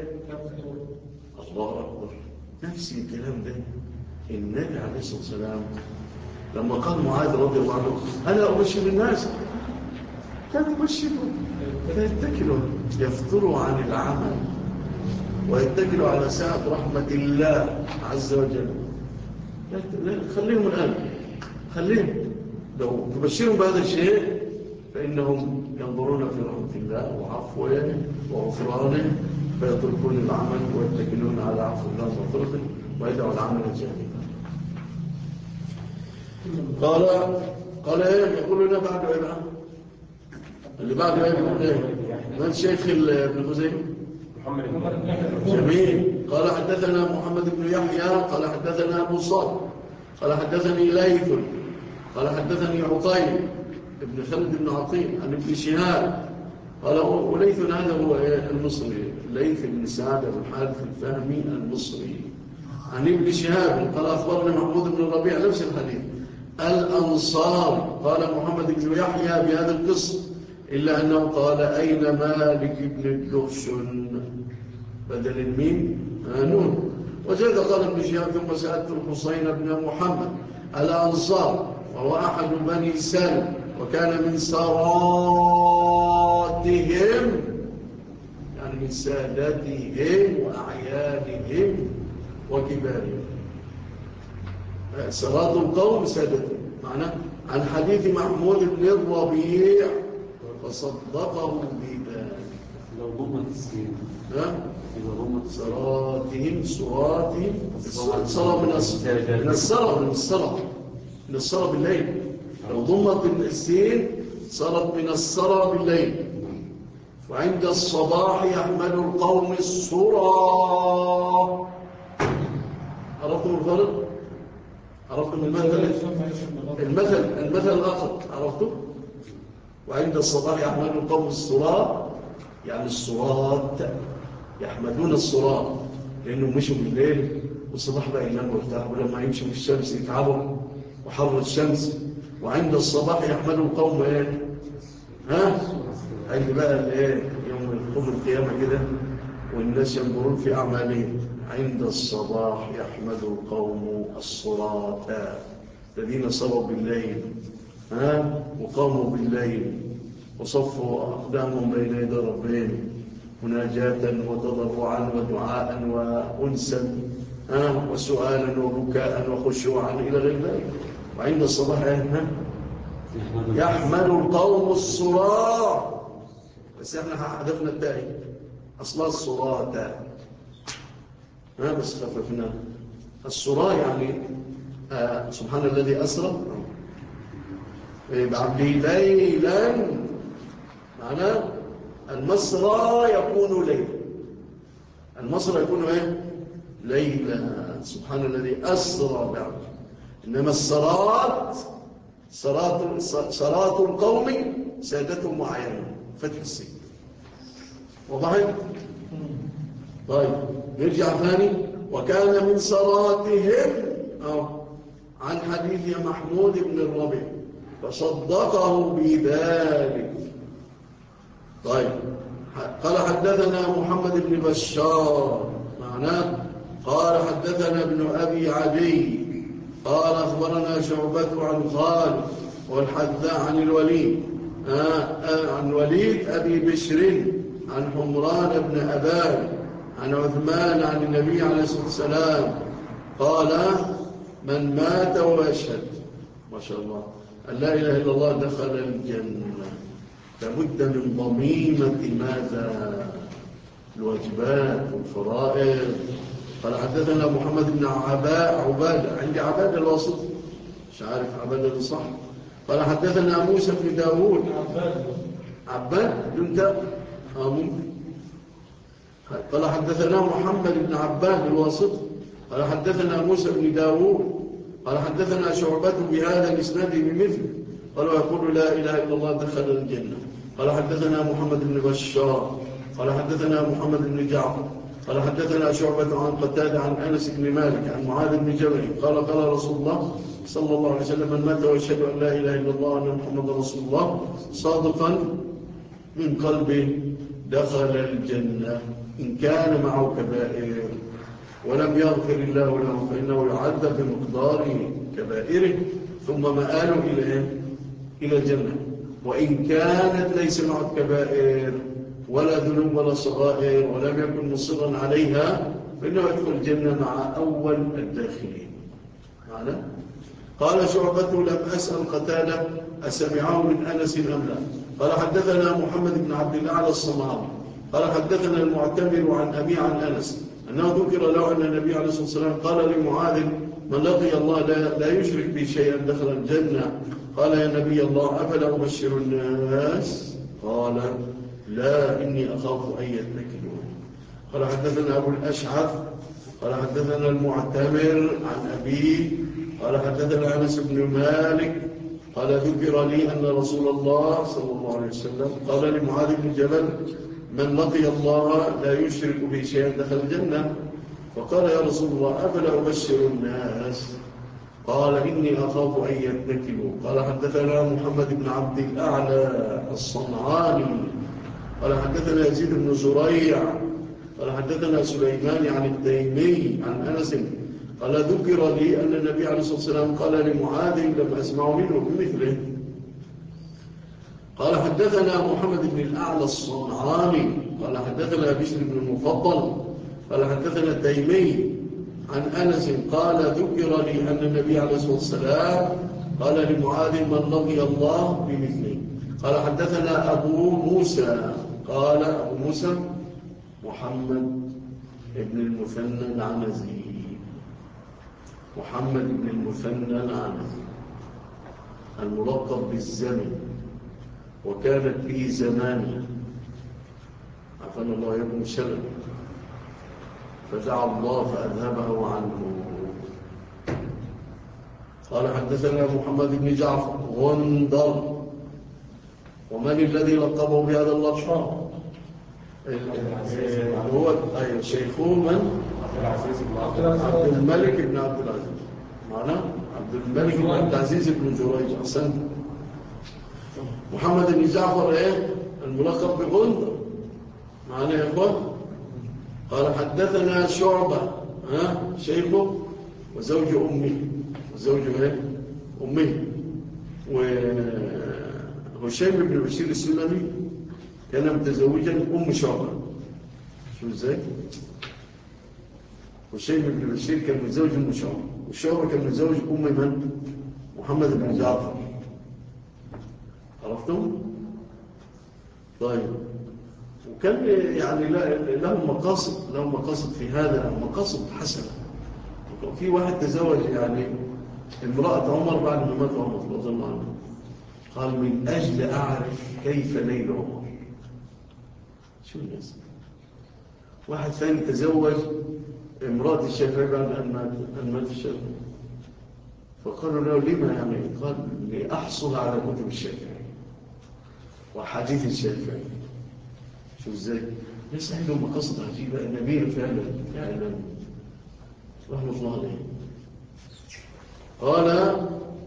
[SPEAKER 1] الله أكبر. نفس الكلام ده النبي عليه الصلاة والسلام لما قال معاذ رضي الله عنه أنا أبشر الناس، لا تبشروا فيتكلوا يفطروا عن العمل ويتكلوا على سعة رحمة الله عز وجل. لا لا خليهم الآن، خليهم لو تبشرهم بهذا الشيء فإنهم ينظرون في رحمة الله وعفوه وغفرانه فيتركون العمل ويتكلون على عفو الله وغفرته ويدعوا العمل جانبا. قال قال ايه يقول لنا بعد ايه بقى اللي بعد ايه يقول ايه من شيخ ابن خزيمة
[SPEAKER 2] محمد بن
[SPEAKER 1] جميل. قال حدثنا محمد بن يحيى قال حدثنا ابو صالح قال حدثني ليث قال حدثني عطيم ابن خالد بن عقيل عن ابن شهاب قال وليث هذا هو المصري ليث بن سعد بن الحارث الفهمي المصري عن ابن شهاب قال اخبرنا محمود بن الربيع نفس الحديث الأنصار. قال محمد بن يحيى بهذا القصة إلا أنه قال أين مالك بن الدخشن بدل الميم نون. وجد قال ابن شهاب ثم سألت الحسين بن محمد الأنصار وهو أحد بني سلم وكان من سراتهم يعني من ساداتهم وأعيانهم وكبارهم. سرات القوم سادته معناه عن حديث محمود بن الربيع فصدقه بذلك.
[SPEAKER 4] لو ضمت السين
[SPEAKER 1] ها
[SPEAKER 4] إذا ضمت
[SPEAKER 1] سراتهم سراتهم الصلاة من الصلاة من الصلاة من الصلاة من الصلاة بالليل. لو ضمت السين صارت من الصلاة بالليل. وعند الصباح يحمل القوم الصرى. عرفتم الفرق؟ عرفتم المثل المثل المثل الآخر عرفتم؟ وعند الصباح يحمل القوم الصراط يعني الصراط يحمدون الصراط لأنهم مشوا بالليل والصباح بقى يناموا ويرتاحوا ولما يمشوا في الشمس يتعبوا وحر الشمس. وعند الصباح يحمل القوم ايه؟ ها؟ عند بقى الايه يوم القوم القيامة كده والناس ينظرون في أعمالهم. عند الصباح يحمد القوم الصراط الذين صلوا بالليل ها وقاموا بالليل وصفوا أقدامهم بين يدي ربهم مناجاة وتضرعا ودعاء وأنسا ها وسؤالا وبكاء وخشوعا إلى غير ذلك. وعند الصباح يحمد القوم الصراط بس احنا حذفنا التائي أصلا الصراط ها بس خففنا الصراط يعني آه سبحان الذي أسرى بعبده ليلا معناه المسرى يكون ليلا. المسرى يكون ايه ليلا سبحان الذي أسرى بعبده. إنما الصراط صراط صراط القوم سادتهم وعيانهم فتح السين. وضحت؟ طيب نرجع ثاني. وكان من صلاتهم أو عن حديث محمود بن الربيع فصدقه بذلك. طيب قال حدثنا محمد بن بشار معناه قال حدثنا ابن أبي عدي قال أخبرنا شعبة عن خالد والحذاء عن الوليد آه آه عن وليد أبي بشر عن حمران بن أبان عن عثمان عن النبي عليه الصلاة والسلام قال من مات ويشهد ما شاء الله أن لا إله إلا الله دخل الجنة لابد من ضميمة ماذا الواجبات والفرائض. قال حدثنا محمد بن عباء عبادة عندي عبادة الواسط مش عارف عبادة صح. قال حدثنا موسى بن داود عباد ينتهى آه ممكن. قال حدثنا محمد بن عباد الواسط قال حدثنا موسى بن داود قال حدثنا شعبة بهذا الإسناد بمثله قال يقول لا إله إلا الله دخل الجنة. قال حدثنا محمد بن بشار قال حدثنا محمد بن جعفر قال حدثنا شعبة عن قتادة عن أنس بن مالك عن معاذ بن جبل قال قال رسول الله صلى الله عليه وسلم من مات ويشهد أن لا إله إلا الله وأن محمد رسول الله صادقا من قلبه دخل الجنة إن كان معه كبائر ولم يغفر الله له فإنه يعذب بمقدار كبائره ثم مآله إلى إلى الجنة، وإن كانت ليس معه كبائر ولا ذنوب ولا صغائر ولم يكن مصرا عليها فإنه يدخل الجنة مع أول الداخلين. معنا؟ قال شعبة لم أسأل قتادة أسمعه من أنس أم لا. قال حدثنا محمد بن عبد الله على الصنعاني قال حدثنا المعتمر عن أبي عن أنس أنه ذكر له أن النبي عليه الصلاة والسلام قال لمعاذ من لقي الله لا, لا يشرك به شيئا دخل الجنة. قال يا نبي الله أفلا أبشر الناس؟ قال لا إني أخاف أن يتكلون. قال حدثنا أبو الأشعث قال حدثنا المعتمر عن أبيه قال حدثنا أنس بن مالك قال ذكر لي أن رسول الله صلى الله عليه وسلم قال لمعاذ بن جبل من لقي الله لا يشرك به شيئا دخل الجنة. فقال يا رسول الله أفلا أبشر الناس؟ قال إني أخاف أن يتكلوا. قال حدثنا محمد بن عبد الأعلى الصنعاني قال حدثنا يزيد بن زريع قال حدثنا سليمان عن التيمي عن أنس قال ذكر لي أن النبي عليه الصلاة والسلام قال لمعاذ لم أسمع منه بمثله. قال حدثنا محمد بن الأعلى الصنعاني قال حدثنا بشر بن المفضل قال حدثنا التيمي عن أنس قال ذكر لي أن النبي عليه الصلاة والسلام قال لمعاذ من لقي الله بمثله. قال حدثنا أبو موسى قال أبو موسى محمد بن المثنى العنزي محمد بن المثنى العنزي الملقب بالزمن وكانت به زمانه عفان الله يكون شلل فدعا الله فأذهبه عنه. قال حدثنا محمد بن جعفر غندر. ومن الذي لقبه بهذا اللقب؟ هو أي شيخه من؟ عبد الملك بن عبد العزيز معنا عبد الملك بن عبد العزيز بن جريج. أحسنت. محمد بن جعفر ايه الملقب بغندر معنا يا اخوان. قال حدثنا شعبة ها شيخه وزوج أمه وزوج ايه أمه. وهشيم بن بشير السلمي كان متزوجا أم شعبة. شو ازاي؟ هشيم بن بشير كان متزوج أم شعبة وشعبة كان متزوج أم من؟ محمد بن جعفر. عرفتم؟ طيب. وكان يعني لهم مقاصد لهم مقاصد في هذا مقاصد حسنة. في واحد تزوج يعني امرأة عمر بعد ما مات عمر رضي الله عنه قال من أجل أعرف كيف ليل عمر. شو الناس؟ واحد ثاني تزوج امرأة الشافعي بعد أن مات الشافعي فقالوا له لما يعني؟ قال لأحصل على كتب الشافعي وحديث الشافعي. شو ازاي؟ ناس عندهم مقاصد عجيبة نبيل فعلا فعلا رحمة الله عليه. قال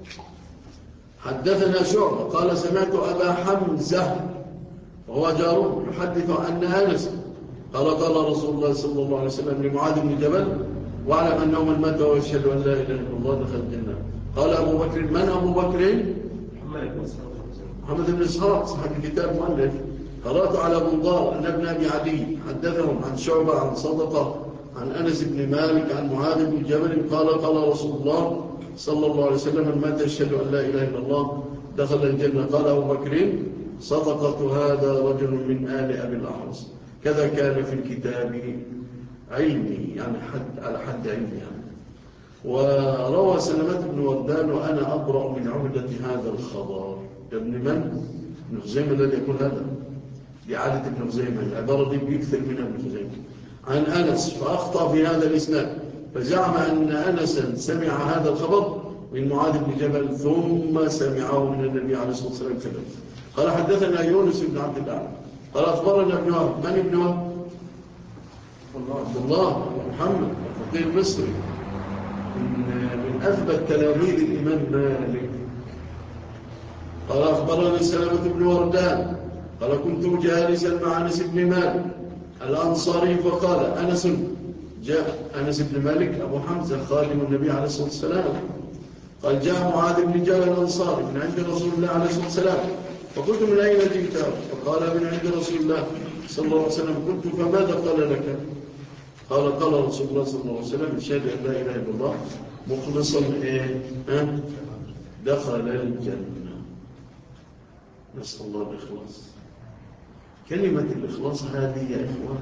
[SPEAKER 1] حدثنا شعبة قال سمعت أبا حمزة وهو جاره يحدث عن أنس قال قال رسول الله صلى الله عليه وسلم لمعاذ بن جبل واعلم أنه من مات ويشهد أن لا إله إلا الله دخل الجنة. قال أبو بكر من أبو بكر؟ محمد بن إسحاق صاحب الكتاب مؤلف. قرأت على بنظار أن ابن أبي عدي حدثهم عن شعبة عن صدقة عن أنس بن مالك عن معاذ بن جبل قال قال رسول الله صلى الله عليه وسلم من مات يشهد أن لا إله إلا الله دخل الجنة. قال أبو بكر صدقة هذا رجل من آل أبي الأحوص كذا كان في الكتاب علمي يعني حد على حد علمي يعني. وروى سلمة بن وردان وأنا أبرأ من عهدة هذا الخبر. ابن من؟ ابن خزيمة الذي يقول هذا لعادة ابن خزيمة العبارة دي بيكثر منها ابن خزيمة عن أنس فأخطأ في هذا الإسناد فزعم أن أنسا سمع هذا الخبر من معاذ بن جبل ثم سمعه من النبي عليه الصلاة والسلام كذلك. قال حدثنا يونس بن عبد الله قال أخبرنا ابن وهب. من ابن وهب؟ عبد الله محمد الفقيه المصري من أثبت تلاميذ الإمام مالك. قال أخبرنا سلمة بن وردان قال كنت جالسا مع أنس بن مالك الأنصاري فقال أنس جاء أنس بن مالك أبو حمزة خادم النبي عليه الصلاة والسلام قال جاء معاذ بن جبل الأنصاري من عند رسول الله عليه الصلاة والسلام فقلت من أين جئت؟ فقال من عند رسول الله صلى الله عليه وسلم. قلت فماذا قال لك؟ قال قال رسول الله صلى الله عليه وسلم اشهد أن لا إله إلا الله مخلصا إيه؟ أه؟ دخل الجنة. نسأل الله الإخلاص. كلمة الإخلاص هذه يا إخوان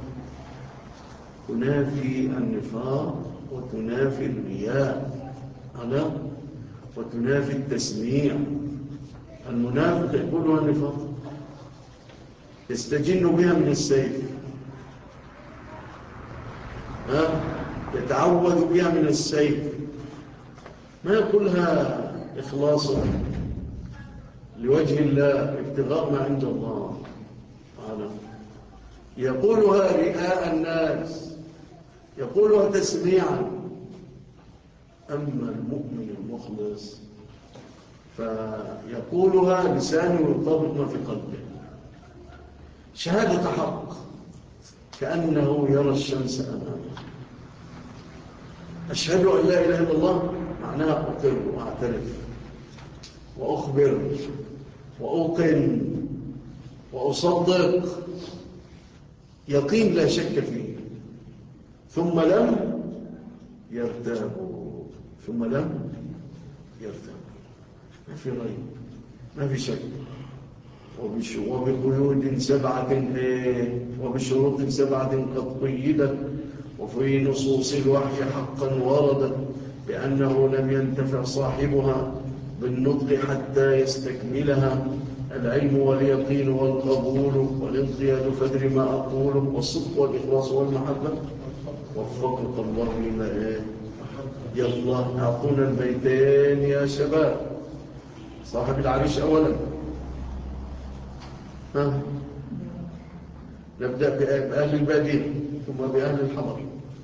[SPEAKER 1] تنافي النفاق وتنافي الرياء على وتنافي التسميع. المنافق يقولها النفاق يستجن بها من السيف، ها يتعوذ بها من السيف، ما يقولها إخلاصا لوجه الله ابتغاء ما عند الله تعالى، يقولها رئاء الناس، يقولها تسميعا. أما المؤمن المخلص فيقولها لسانه يطابق ما في قلبه، شهادة حق كأنه يرى الشمس أمامه. أشهد أن لا إله إلا الله معناها أقر وأعترف وأخبر وأوقن وأصدق يقين لا شك فيه، ثم لم يرتاب ثم لم يرتاب ما في ريب ما في شك. وبقيود سبعة وبشروط سبعة قد قيدت وفي نصوص الوحي حقا وردت بأنه لم ينتفع صاحبها بالنطق حتى يستكملها: العلم واليقين والقبول والانقياد فدر ما أقول والصدق والإخلاص والمحبة وفقك الله لما إيه. يلا أعطونا البيتين يا شباب. صاحب العريش أولا. ها نبدأ بأهل البادية ثم بأهل الحضر.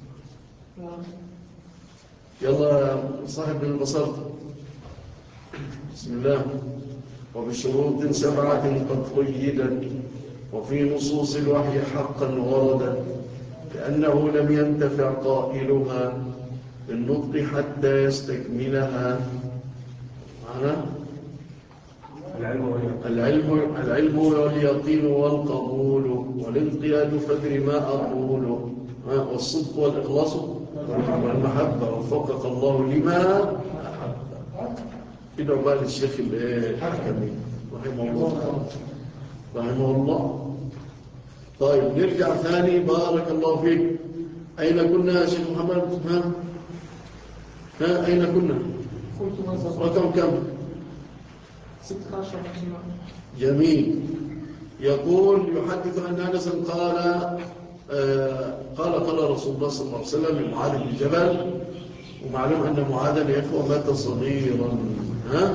[SPEAKER 1] يلا صاحب البصرة. بسم الله. وبشروط سبعة قد قيدت وفي نصوص الوحي حقا وردت لأنه لم ينتفع قائلها بالنطق حتى يستكملها. معنى العلم العلم واليقين والقبول والانقياد فدر ما أقول والصدق والإخلاص والمحبة وفقك الله لما أحب. كده بقى للشيخ الحكمي رحمه الله رحمه الله. طيب نرجع ثاني. بارك الله فيك. أين كنا يا شيخ محمد؟ ها ها أين كنا؟ رقم كم؟
[SPEAKER 5] ستة عشر.
[SPEAKER 1] جميل. يقول يحدث أن أنس قال آه قال قال رسول الله صلى الله عليه وسلم لمعاذ بن جبل، ومعلوم أن معاذ يا إخوة مات صغيرا. ها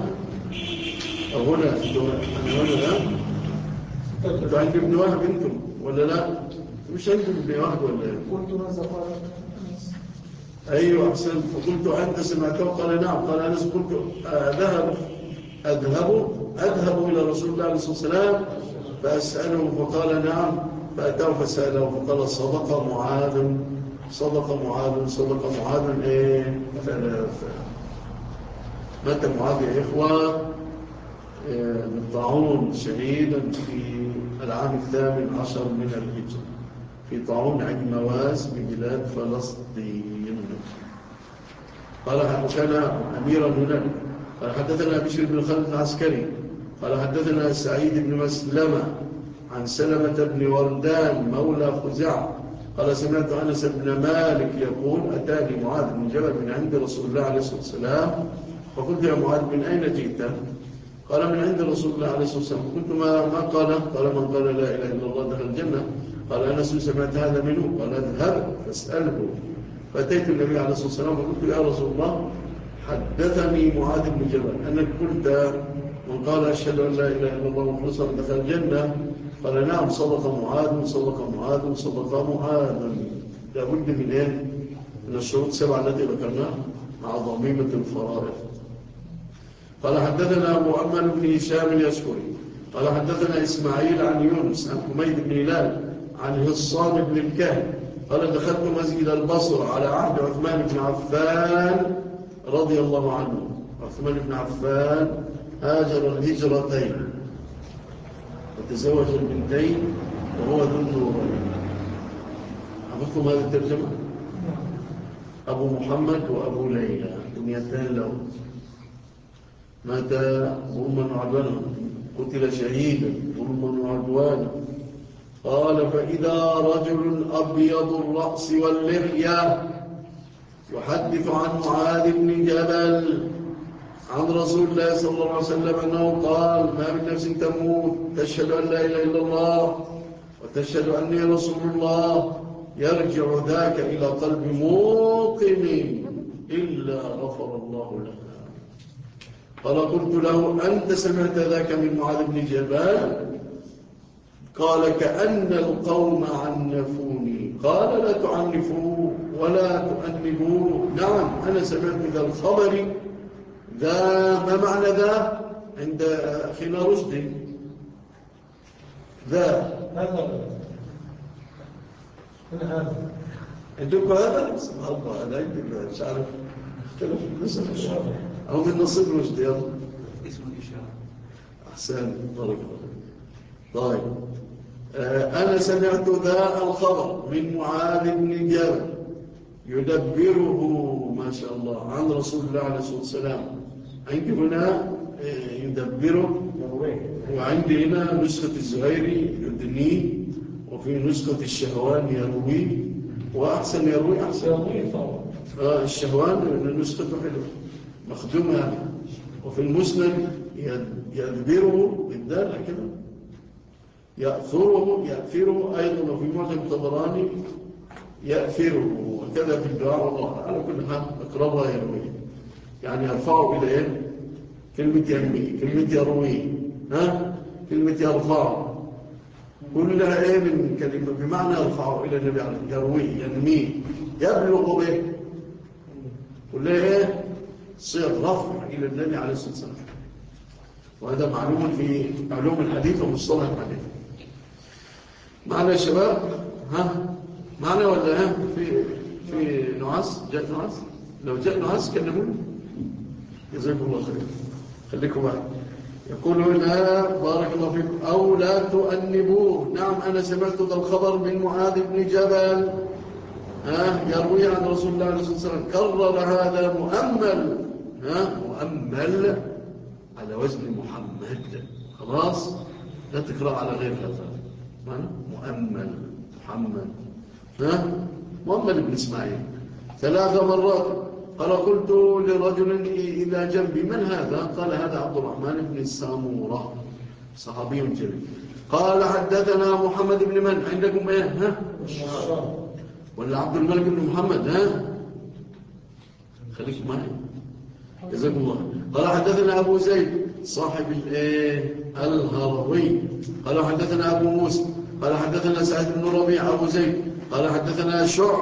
[SPEAKER 1] هنا أنا هنا ها أنتوا عند ابن وهب أنتم ولا لا؟ مش عند ابن وهب ولا إيه؟
[SPEAKER 5] قلت ماذا قال أنس؟
[SPEAKER 1] أيوة أحسن. فقلت أنت سمعته؟ قال نعم. قال أنس قلت أذهب أذهب أذهب إلى رسول الله عليه الصلاة والسلام فأسأله فقال نعم. فأتاه فسأله فقال صدق معاذ صدق معاذ صدق معاذ إيه ثلاثة. مات معاذ يا إخوة بالطاعون شهيدا في العام الثامن عشر من الهجرة في طاعون عين مواس ببلاد فلسطين. قال وكان أميرا هناك. قال حدثنا بشر بن خالد العسكري قال حدثنا سعيد بن مسلمة عن سلمة بن وردان مولى خزاعة قال سمعت أنس بن مالك يقول أتاني معاذ بن جبل من عند رسول الله عليه الصلاة والسلام فقلت يا معاذ من أين جئت؟ قال من عند رسول الله عليه الصلاة والسلام. قلت ما, ما قال؟ قال من قال لا إله إلا الله دخل الجنة. قال أنس سمعت هذا منه؟ قال اذهب فاسأله. فأتيت النبي عليه الصلاة والسلام فقلت يا رسول الله حدثني معاذ بن جبل أنك قلت من قال أشهد أن لا إله إلا الله مخلصا دخل الجنة. قال نعم صدق معاذ صدق معاذ صدق معاذ. لابد من إيه؟ من الشروط السبعة التي ذكرناها مع ضميمة الفرائض. قال حدثنا أبو أمل بن هشام اليشكري قال حدثنا إسماعيل عن يونس عن حميد بن هلال عن هصام بن الكهف قال دخلت مسجد البصرة على عهد عثمان بن عفان رضي الله عنه عثمان بن عفان هاجر الهجرتين وتزوج البنتين وهو ذو النورين. عرفتم هذه الترجمة؟ أبو محمد وأبو ليلى كنيتان له، مات ظلما وعدوانا، قتل شهيدا ظلما وعدوانا. قال فإذا رجل أبيض الرأس واللحية يحدث عن معاذ بن جبل عن رسول الله صلى الله عليه وسلم أنه قال ما من نفس تموت تشهد أن لا إله إلا الله وتشهد أني رسول الله يرجع ذاك إلى قلب موقن إلا غفر الله لها. قال قلت له أنت سمعت ذاك من معاذ بن جبل؟ قال كأن القوم عنفوني. قال لا تعنفوا ولا تؤنبوا. نعم أنا سمعت ذا الخبر. ذا ما معنى ذا عند أخينا رشدي؟ ذا
[SPEAKER 2] هذا هذا
[SPEAKER 1] عندكم هذا؟ سبحان الله أنا عندي مش عارف اختلف النسخ الشعر أو من نصيب رشدي. يلا
[SPEAKER 4] اسم الإشارة.
[SPEAKER 1] أحسن بارك الله. طيب آه أنا سمعت ذا الخبر من معاذ بن جبل يدبره ما شاء الله عن رسول الله عليه الصلاة والسلام. عندي هنا يدبره وعندي هنا نسخة الزهيري يدنيه وفي نسخة الشهوان يرويه وأحسن يروي أحسن آه الشهوان نسخته حلوة مخدومة. وفي المسند يدبره بالدال كده يأثره يأثره أيضا. وفي معجم الطبراني يأثره وكذا في الدعاء. والله على كل حال أقربها يرويه يعني يرفعه إلى إيه؟ كلمة ينمي كلمة يروي ها كلمة يرفعه كلها إيه من كلمة بمعنى يرفعه إلى النبي عليه يروي ينمي يبلغ به كلها إيه صيغ رفع إلى النبي عليه الصلاة والسلام. وهذا معلوم في علوم الحديث ومصطلح الحديث. معنا يا شباب ها معنا ولا ها في في نعاس جاء نعاس؟ لو جاء نعاس كلموني جزاكم الله خير. خليكم معي. يقول هنا بارك الله فيكم أو لا تؤنبوه. نعم أنا سمعت ذا الخبر من معاذ بن جبل ها يروي عن رسول الله عليه الصلاة والسلام. كرر هذا مؤمل ها مؤمل على وزن محمد. خلاص لا تقرأ على غير هذا مؤمل محمد ها مؤمل بن إسماعيل ثلاث مرات. قال قلت لرجل إلى جنبي من هذا؟ قال هذا عبد الرحمن بن السامورة صحابي جليل. قال حدثنا محمد بن من عندكم ايه ها ولا عبد الملك بن محمد ها خليكم معي جزاكم الله. قال حدثنا أبو زيد صاحب الايه الهروي. قال حدثنا أبو موسى قال حدثنا سعيد بن ربيع أبو زيد قال حدثنا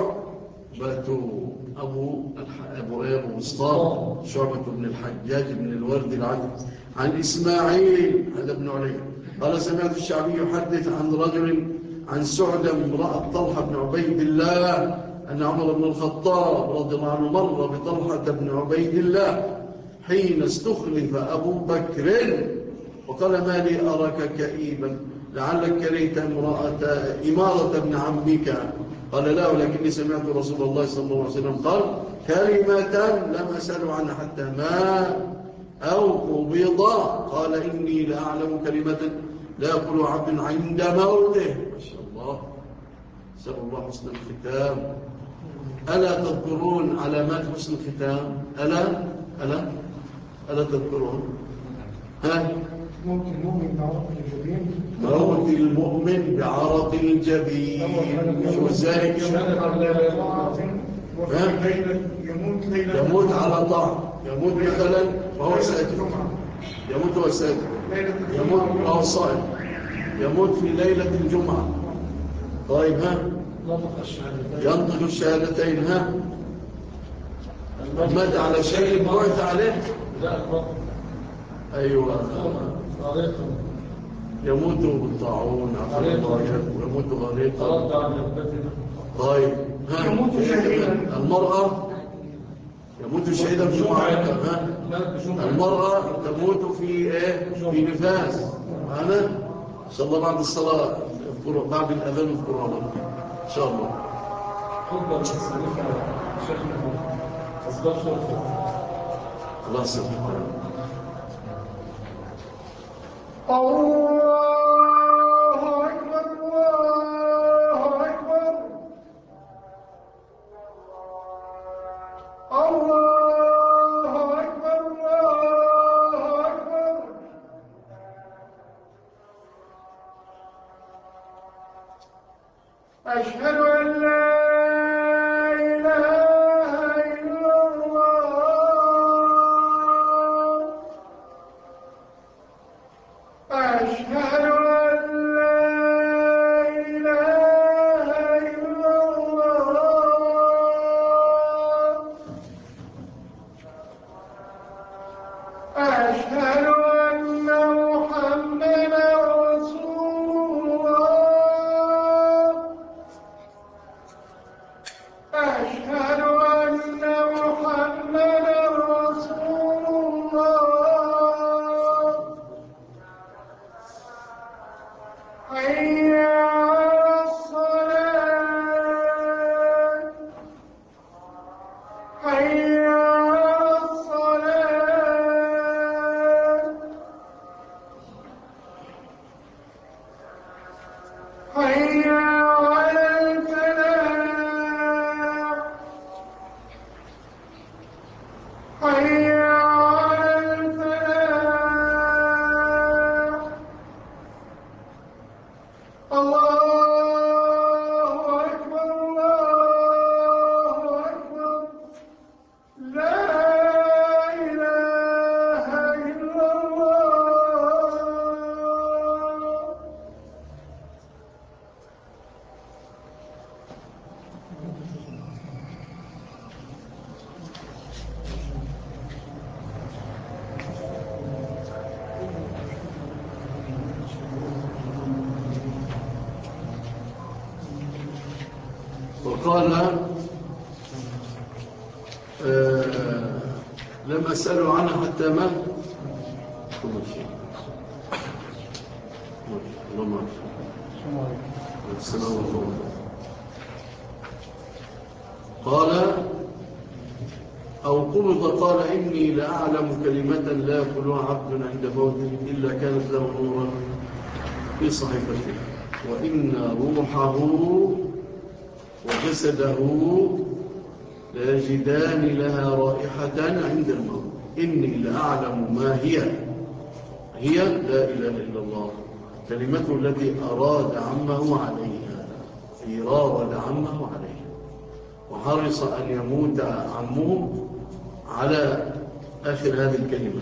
[SPEAKER 1] شعبة أبو أبو أبو مصطفى شعبة بن الحجاج بن الورد العدل عن إسماعيل هذا ابن علي قال سمعت الشعبي يحدث عن رجل عن سعدة امرأة طلحة بن عبيد الله أن عمر بن الخطاب رضي الله عنه مر بطلحة بن عبيد الله حين استخلف أبو بكر وقال ما لي أراك كئيبا لعلك كرهت امرأة إمارة ابن عمك. قال لا ولكني سمعت رسول الله صلى الله عليه وسلم قال كلمة لم أسأل عنها حتى مات أو قبض. قال إني لأعلم كلمة لا يقول عبد عند موته. ما شاء الله سأل الله حسن الختام. ألا تذكرون علامات حسن الختام؟ ألا ألا ألا تذكرون ها
[SPEAKER 5] ممكن مؤمن بعرق الجبين
[SPEAKER 1] موت المؤمن بعرق الجبين. شو ذلك
[SPEAKER 5] يموت ليلة
[SPEAKER 1] يموت على طاعة يموت مثلا وهو ساجد يموت وهو ساجد يموت وهو صائم يموت في ليلة الجمعة. طيب ها ينطق الشهادتين ها مات على شيء بعث عليه أيوة يموت بالطاعون يموت غريقا. طيب ها المرأة يموت شهيدا في معركة. المرأة تموت في إيه؟ في نفاس. أنا إن شاء الله بعد الصلاة بعد الأذان القرآن إن شاء الله.
[SPEAKER 2] تفضل السلفة شيخنا أسباب شرطة.
[SPEAKER 1] الله سبحانه
[SPEAKER 5] الله أكبر الله أكبر الله أكبر الله أكبر أشهد أن لا إله إلا الله أشهد أن لا إله إلا الله أشهد أن محمدا رسول الله أشهد أن محمدا رسول الله حي على الصلاة حي على الصلاة حي على الفلاح حي على الفلاح الله أكبر الله أكبر لا إله إلا الله
[SPEAKER 1] وقال آه لم أسأله عنها حتى مات. اللهم السلام عليكم. قال أو قبض قال إني لأعلم كلمة لا يقولها عبد عند موته إلا كانت له نورا في صحيفته وإن روحه وجسده ليجدان لها رائحة عند الموت. إني لأعلم ما هي هي لا إله إلا الله كلمته التي أراد عمه عليها إراد عمه عليها وحرص أن يموت عمه على آخر هذه الكلمة.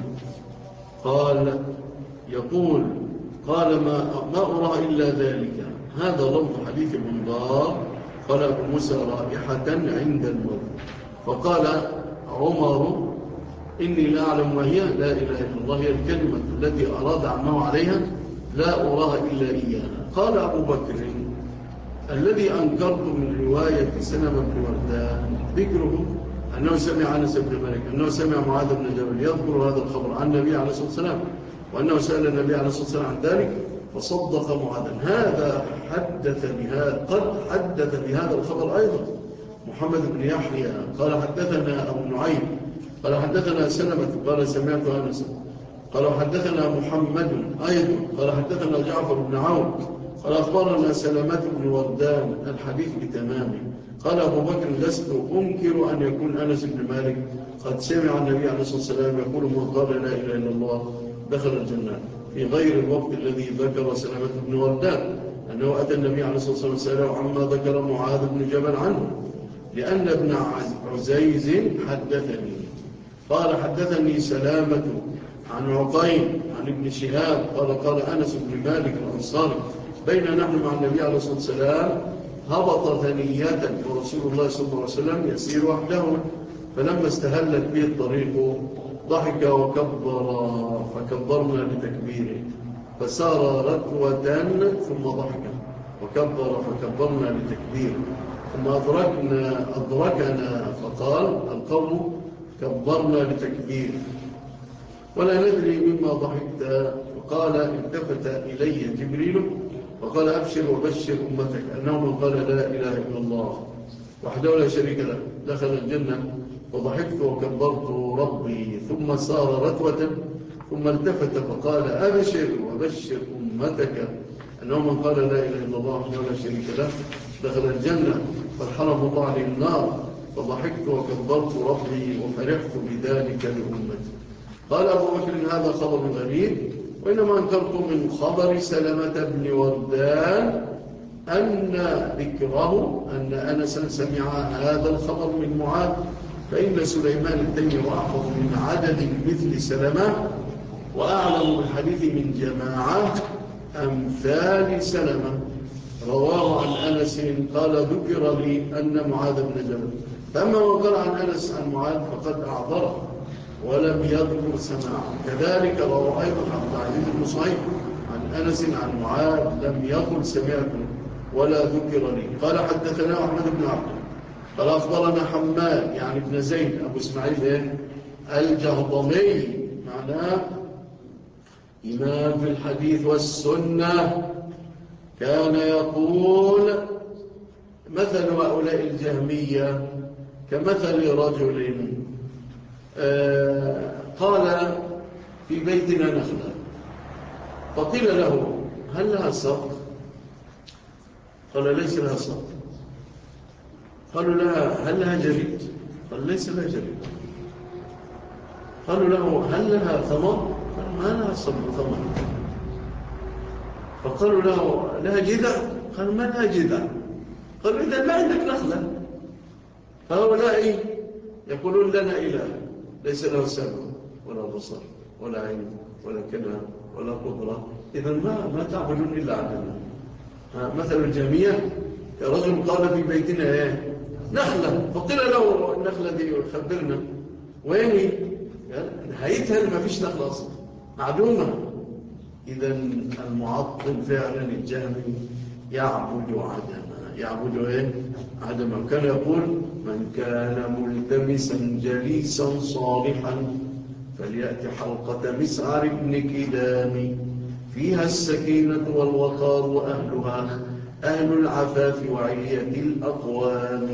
[SPEAKER 1] قال يقول قال ما, ما أرى إلا ذلك. هذا لفظ حديث المنظار. قال أبو موسى رائحة عند الموت. فقال عمر إني لا أعلم ما هي لا إله إلا الله هي الكلمة التي أراد عمه عليها لا أراها إلا إياها. قال أبو بكر الذي أنكرت من رواية سلمة بن وردان ذكره أنه سمع أنس بن مالك أنه سمع معاذ بن جبل يذكر هذا الخبر عن النبي عليه الصلاة والسلام وأنه سأل النبي عليه الصلاة والسلام عن ذلك فصدق معاذا. هذا حدث بهذا قد حدث بهذا الخبر أيضا محمد بن يحيى قال حدثنا أبو نعيم قال حدثنا سلمة قال سمعت أنس قال حدثنا محمد أيضا قال حدثنا جعفر بن عون قال أخبرنا سلمة بن وردان الحديث بتمامه. قال أبو بكر لست أنكر أن يكون أنس بن مالك قد سمع النبي عليه الصلاة والسلام يقول من قال لا إله إلا الله دخل الجنة في غير الوقت الذي ذكر سلمة بن وردان أنه أتى النبي عليه الصلاة والسلام وسأله عما ذكر معاذ بن جبل عنه لأن ابن عزيز حدثني. قال حدثني سلامة عن عقيل عن ابن شهاب قال قال أنس بن مالك الأنصاري بين نحن مع النبي عليه الصلاة والسلام هبط ثنية ورسول الله صلى الله عليه وسلم يسير وحده فلما استهلت به الطريق ضحك وكبر فكبرنا لتكبيره فسار ركوة ثم ضحك وكبر فكبرنا لتكبيره ثم أدركنا, أدركنا فقال القوم كبرنا لتكبيره ولا ندري مما ضحكت. وقال التفت إلي جبريل وقال أبشر وبشر أمتك أنه من قال لا إله إلا الله وحده لا شريك له دخل الجنة. وضحكت وكبرت ربي ثم سار ركوة ثم التفت فقال أبشر وبشر أمتك أنه من قال لا إله إلا الله وحده لا شريك له دخل الجنة فانحرم الله عليه النار. فضحكت وكبرت ربي وفرحت بذلك لأمتي. قال أبو بكر هذا خبر غريب وإنما أنكرت من خبر سلمة بن وردان أن ذكره أن أنسا سمع هذا الخبر من معاذ فإن سليمان التيمي أحفظ من عدد مثل سلمة وأعلم بالحديث من جماعة أمثال سلمة. رواه عن أنس قال ذكر لي أن معاذ بن جبل. فأما من قال عن أنس عن معاذ فقد أعذره ولم يذكر سماعه. كذلك رواه أيضا عبد العزيز بن صهيب عن أنس عن معاذ لم يقل سمعته ولا ذكر لي. قال حدثنا أحمد بن عبد قال أخبرنا حماد يعني ابن زيد أبو إسماعيل إيه؟ الجهضمي معناه إمام في الحديث والسنة كان يقول مثل هؤلاء الجهمية كمثل رجل آه قال في بيتنا نخلة فقيل له هل لها ساق؟ قال ليس لها ساق. قالوا لها هل لها جريد؟ قال ليس لها جريد. قالوا له هل لها ثمر؟ قال ما لها ثمر. فقالوا له لها جذع؟ قال ما لها جذع. قالوا إذا ما عندك نخلة. فهؤلاء يقولون لنا إله ليس له سمع ولا بصر ولا عين ولا كلام ولا قدرة إذا ما ما تعبدون إلا عدنا. مثل الجهمية رجل قال في بيتنا ايه نخلة فقيل له النخلة دي خبرنا وين نهايتها ما فيش نخلة أصلا معدومة. إذا المعطل فعلا الجهمي يعبد عدما يعبد ايه عدما. كان يقول من كان ملتمسا جليسا صالحا فليأتي حلقة مسعر بن كدام فيها السكينة والوقار وأهلها أهل العفاف وعلية الأقوام.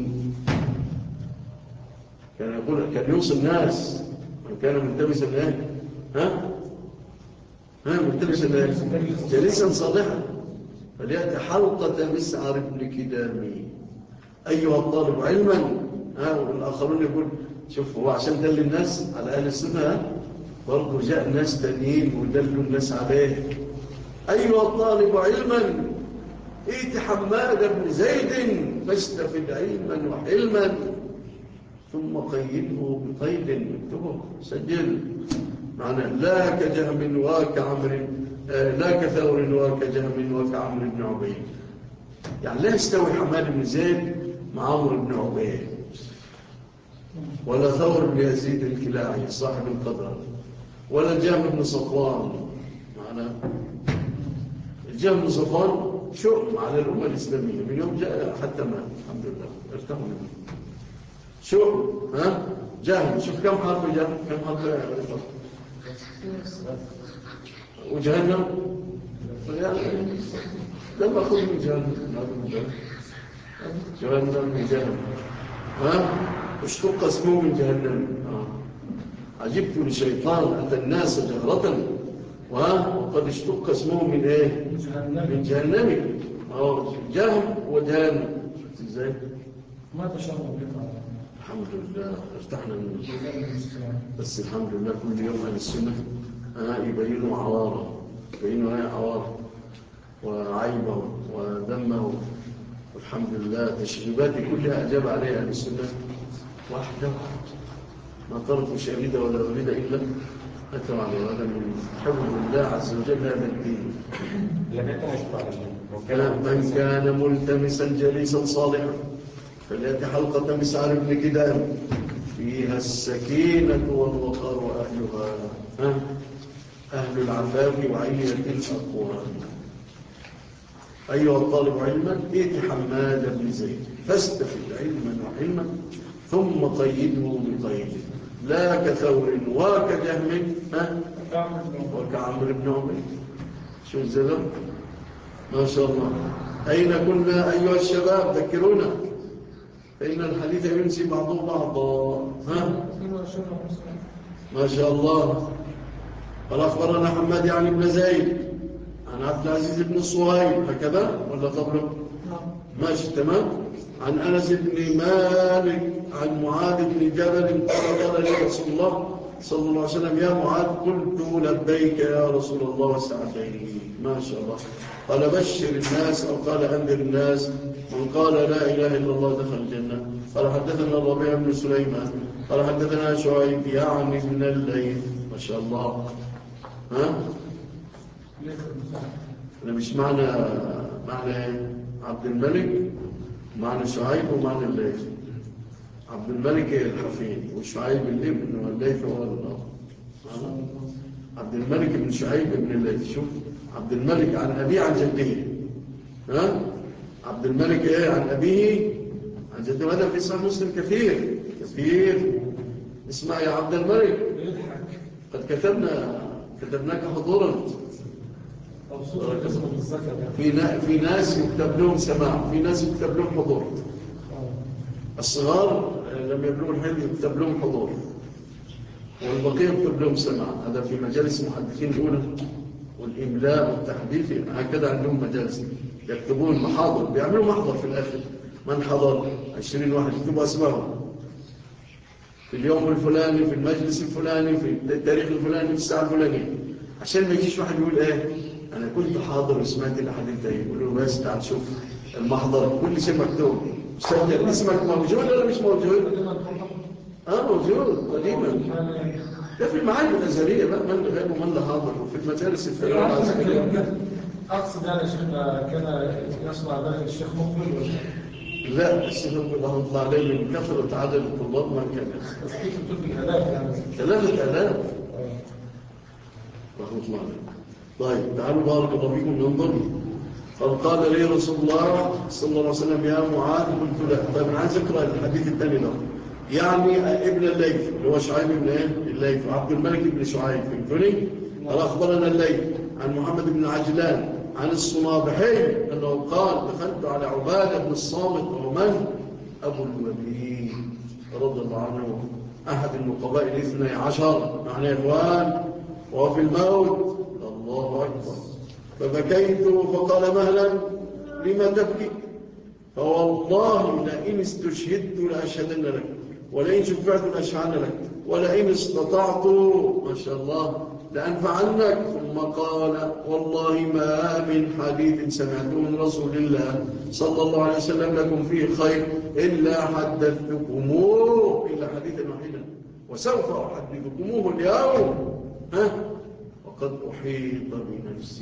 [SPEAKER 1] كان يقول كان يوصي الناس من كان ملتمسا ايه ها ها ملتمسا ايه جليسا صالحا فليأتي حلقة مسعر بن كدام أيها الطالب علما. ها والآخرون يقول شوف هو عشان دل الناس على أهل السنة برضو جاء ناس تانيين ودلوا الناس عليه. أيها الطالب علما ائت حماد بن زيد فاستفد علما وحلما ثم قيده بقيد اكتبه سجل معنى لا كجهم وكعمر لا كثور وكجهم وكعمر بن عبيد. يعني لا يستوي حماد بن زيد مع عمرو بن عبيد ولا ثور بن يزيد الكلاعي صاحب القدر ولا الجهم بن صفوان. معنى الجهم بن صفوان شؤم على الأمة الإسلامية من يوم جاء حتى مات الحمد لله ارتحوا منه. شؤم ها جهم شوف كم حرف جهم كم حرف يا غريب وجهنم لما أخذ من جهنم جهنم من جهنم ها اشتق اسمه من جهنم. عجبت لشيطان أتى الناس جهرة وقد اشتق اسمه من ايه من جهنم. اه جهم وجهنم ازاي
[SPEAKER 2] ما تشرب بك
[SPEAKER 1] الحمد لله ارتحنا منه. بس الحمد لله كل يوم أهل السنة ها يبينوا عواره يبينوا ايه عواره وعيبه وذمه والحمد لله تشريباتي كلها أجاب عليها أهل السنة واحدة ما تركوا شهيدا ولا وليدا إلا أتوا على هذا من حفظ الله عز وجل هذا الدين. من كان ملتمسا جليسا صالحا فليأتي حلقة مسعر بن كدام فيها السكينة والوقار وأهلها أهل العفاف وعية الأقوام. أيها الطالب علما ائت حماد بن زيد فاستفد علما وحلما ثم قيده بقيده لا كثور وكجهم ها وكعمرو بن عمير. شو الزلم ما شاء الله. أين كنا أيها الشباب ذكرونا فإن الحديث ينسي بعضه بعضا. ها ما شاء الله. قال أخبرنا حماد يعني بن زيد عن عبد العزيز بن صهيب هكذا ولا قبله؟ ماشي تمام. عن أنس بن مالك عن معاذ بن جبل قال قال لي رسول الله صلى الله عليه وسلم يا معاذ قلت لبيك يا رسول الله وسعديك. ما شاء الله. قال بشر الناس أو قال أنذر الناس من قال لا إله إلا الله دخل الجنة. قال حدثنا الربيع بن سليمان قال حدثنا شعيب يعني من الليل. ما شاء الله. ها أنا مش معنى معنى عبد الملك معنى شعيب ومعنى الليث. عبد الملك الحفيد وشعيب الابن والليث هو الله. عبد الملك بن شعيب بن الليث. شوف عبد الملك عن أبيه عن جده. ها عبد الملك إيه عن أبيه عن جده. هذا في صحيح مسلم كثير كثير. اسمع يا عبد الملك قد كتبنا كتبناك حضورا. في في ناس يكتب لهم سماع في ناس يكتب لهم حضور. الصغار لم يبلغوا الحلم يكتب لهم حضور والبقية يكتب لهم سماع. هذا في مجالس المحدثين الأولى والإملاء والتحديث هكذا عندهم مجالس يكتبون محاضر بيعملوا محضر في الآخر من حضر عشرين واحد يكتبوا أسمائهم في اليوم الفلاني في المجلس الفلاني في التاريخ الفلاني في الساعة الفلانية عشان ما يجيش واحد يقول ايه انا كنت حاضر وسمعت الحديث ده. يقول له بس تعال شوف المحضر كل شيء مكتوب. سجل اسمك موجود ولا مش موجود؟ اه موجود قديما. ده في المعاهد الازهريه بقى من غير ومن لا حاضر وفي المجالس الفرعيه العسكريه.
[SPEAKER 2] اقصد يعني شيخنا كان يصنع ذلك الشيخ مقبل ولا
[SPEAKER 1] لا الشيخ مقبل رحمه الله عليه من كثره عدد الطلاب ما كان
[SPEAKER 2] الالاف يعني
[SPEAKER 1] ثلاثه الاف رحمه الله عليه. طيب تعالوا بارك الله فيكم ننظر. فقال لي رسول الله صلى الله عليه وسلم يا معاذ قلت له. طيب انا عايز اقرا الحديث الثاني ده. يعني ابن الليث اللي هو شعيب بن ايه الليث وعبد الملك بن شعيب فهمتني. قال اخبرنا الليث عن محمد بن عجلان عن الصنابحي انه قال دخلت على عباده بن الصامت وهو من؟ ابو الوليد رضي الله عنه احد النقباء الاثني عشر معناه اخوان وهو في الموت. الله أكبر. فبكيت فقال مهلا لما تبكي؟ فوالله لئن استشهدت لأشهدن لك ولئن شفعت لأشهدن لك ولئن استطعت ما شاء الله لأنفعنك. ثم قال والله ما من حديث سمعته من رسول الله صلى الله عليه وسلم لكم فيه خير إلا حدثتكموه إلا حديثا واحدا وسوف أحدثكموه اليوم. ها وقد أحيط بنفسي.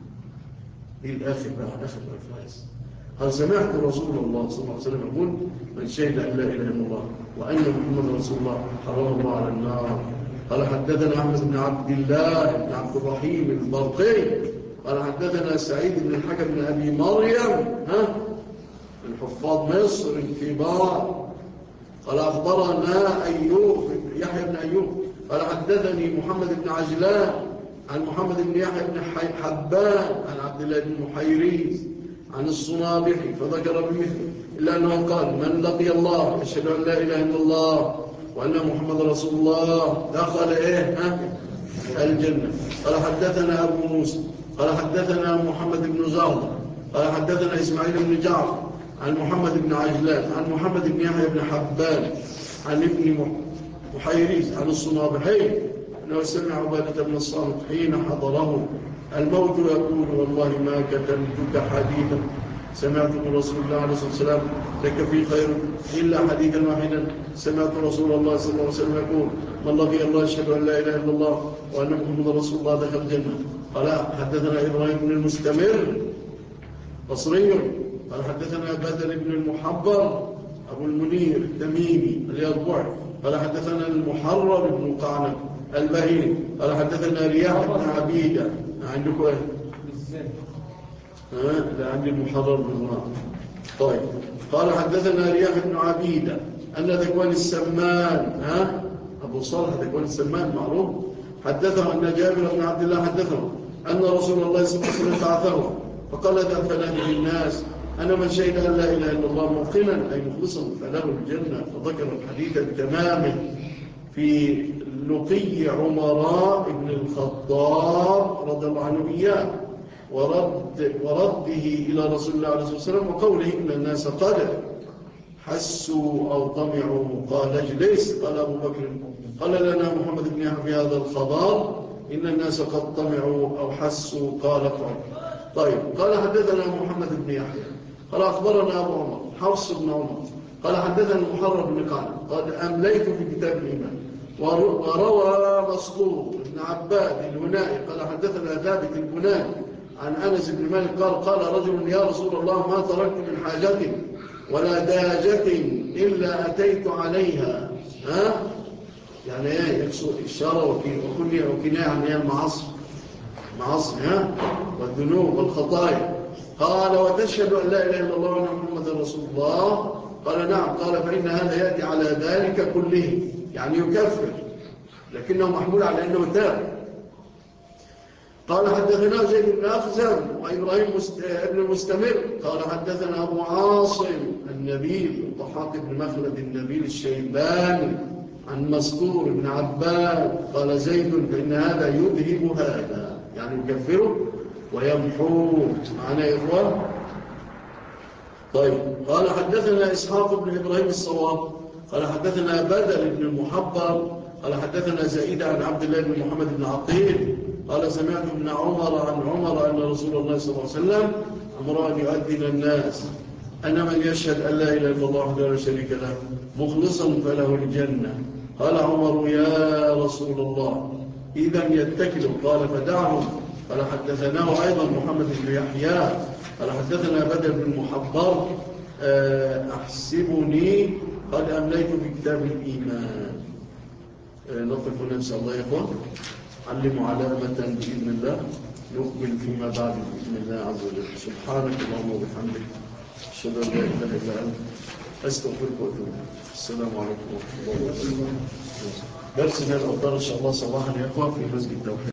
[SPEAKER 1] دي الآخر بقى آخر الفائز. هل سمعت رسول الله صلى الله عليه وسلم يقول من شهد أن لا إله إلا الله وأن محمد رسول الله حرم الله على النار. قال حدثنا أحمد بن عبد الله بن عبد الرحيم البرقي قال حدثنا سعيد بن الحكم بن أبي مريم ها من حفاظ مصر الكبار. قال أخبرنا أيوب يحيى بن أيوب قال حدثني محمد بن عجلان عن محمد بن يحيى بن حبان عن عبد الله بن محيريز عن الصنابحي فذكر بمثله إلا أنه قال من لقي الله يشهد أن لا إله إلا الله وأن محمد رسول الله دخل إيه ها الجنة. قال حدثنا أبو موسى قال حدثنا محمد بن زهر قال حدثنا إسماعيل بن جعفر عن محمد بن عجلان عن محمد بن يحيى بن حبان عن ابن محيريز عن الصنابحي أنه سمع عبادة بن الصامت حين حضره الموت يقول والله ما كتمتك حديثا سمعت من رسول الله عليه الصلاة والسلام لك في خير إلا حديثا واحدا سمعت رسول الله صلى الله عليه وسلم يقول من لقي الله يشهد أن لا إله إلا الله وأن محمد رسول الله دخل الجنة. قال حدثنا إبراهيم بن المستمر بصري قال حدثنا بدر بن المحبر أبو المنير التميمي اليربوعي قال حدثنا المحرر بن قعنب البهيلي قال حدثنا رياح بن عبيدة عندكم ايه؟ ها لا عندي المحرر بن قعنب. طيب قال حدثنا رياح بن عبيدة أن ذكوان السمان ها أبو صالح ذكوان السمان معروف. حدثه أن جابر بن عبد الله حدثه أن رسول الله صلى الله عليه وسلم بعثه فقال ذا فنادي للناس أنا من شهد أن لا إله إلا الله موقنا أي مخلصا فله الجنة. فذكر الحديث بتمامه في لقي عمراء بن الخطاب رضي الله عنه إياه ورد ورده إلى رسول الله عليه الصلاة والسلام وقوله إن الناس قد حسوا أو طمعوا قال اجلس. قال أبو بكر قال لنا محمد بن يحيى في هذا الخبر إن الناس قد طمعوا أو حسوا قال اقعد. طيب قال حدثنا محمد بن يحيى قال أخبرنا أبو عمر حفص بن عمر قال حدثنا المحرر بن قعنب قد أمليت في كتاب الإيمان. وروى مسطور بن عباد الهنائي قال حدثنا ثابت البناني عن أنس بن مالك قال قال رجل يا رسول الله ما تركت من حاجة ولا داجة إلا أتيت عليها. ها يعني ايه يكسر إشارة وكل وكناية عن ايه المعاصي معاصي ها والذنوب والخطايا. قال وتشهد أن لا إله إلا الله وأن محمدا رسول الله قال نعم. قال فإن هذا يأتي على ذلك كله يعني يكفر لكنه محمول على أنه تاب. قال حدثنا زيد بن أخزم وإبراهيم مست... ابن المستمر قال حدثنا أبو عاصم النبيل الضحاك بن مخلد النبيل الشيباني عن مسطور بن عباد قال زيد فإن هذا يذهب هذا يعني يكفره ويمحوه معنا يا إخوان. طيب قال حدثنا إسحاق بن إبراهيم الصواب قال حدثنا بدل بن المحبر قال حدثنا زائدة عن عبد الله بن محمد بن عقيل قال سمعت ابن عمر عن عمر أن رسول الله صلى الله عليه وسلم أمر أن يؤذن الناس أن من يشهد أن لا إله إلا الله وحده لا شريك له مخلصا فله الجنة. قال عمر يا رسول الله إذا يتكلوا قال فدعهم. قال حدثناه أيضا محمد بن يحيى قال حدثنا بدر بن محبر أحسبني قد أمليت في كتاب الإيمان. نقف هنا إن شاء الله يا إخوان. علموا علامة بإذن الله نقبل فيما بعد بإذن الله عز وجل. سبحانك اللهم وبحمدك أشهد أن لا إله إلا أنت أستغفرك وأتوب إليك. السلام عليكم ورحمة الله وبركاته. درسنا الأوطار إن شاء الله صباحا يا إخوان في مسجد التوحيد.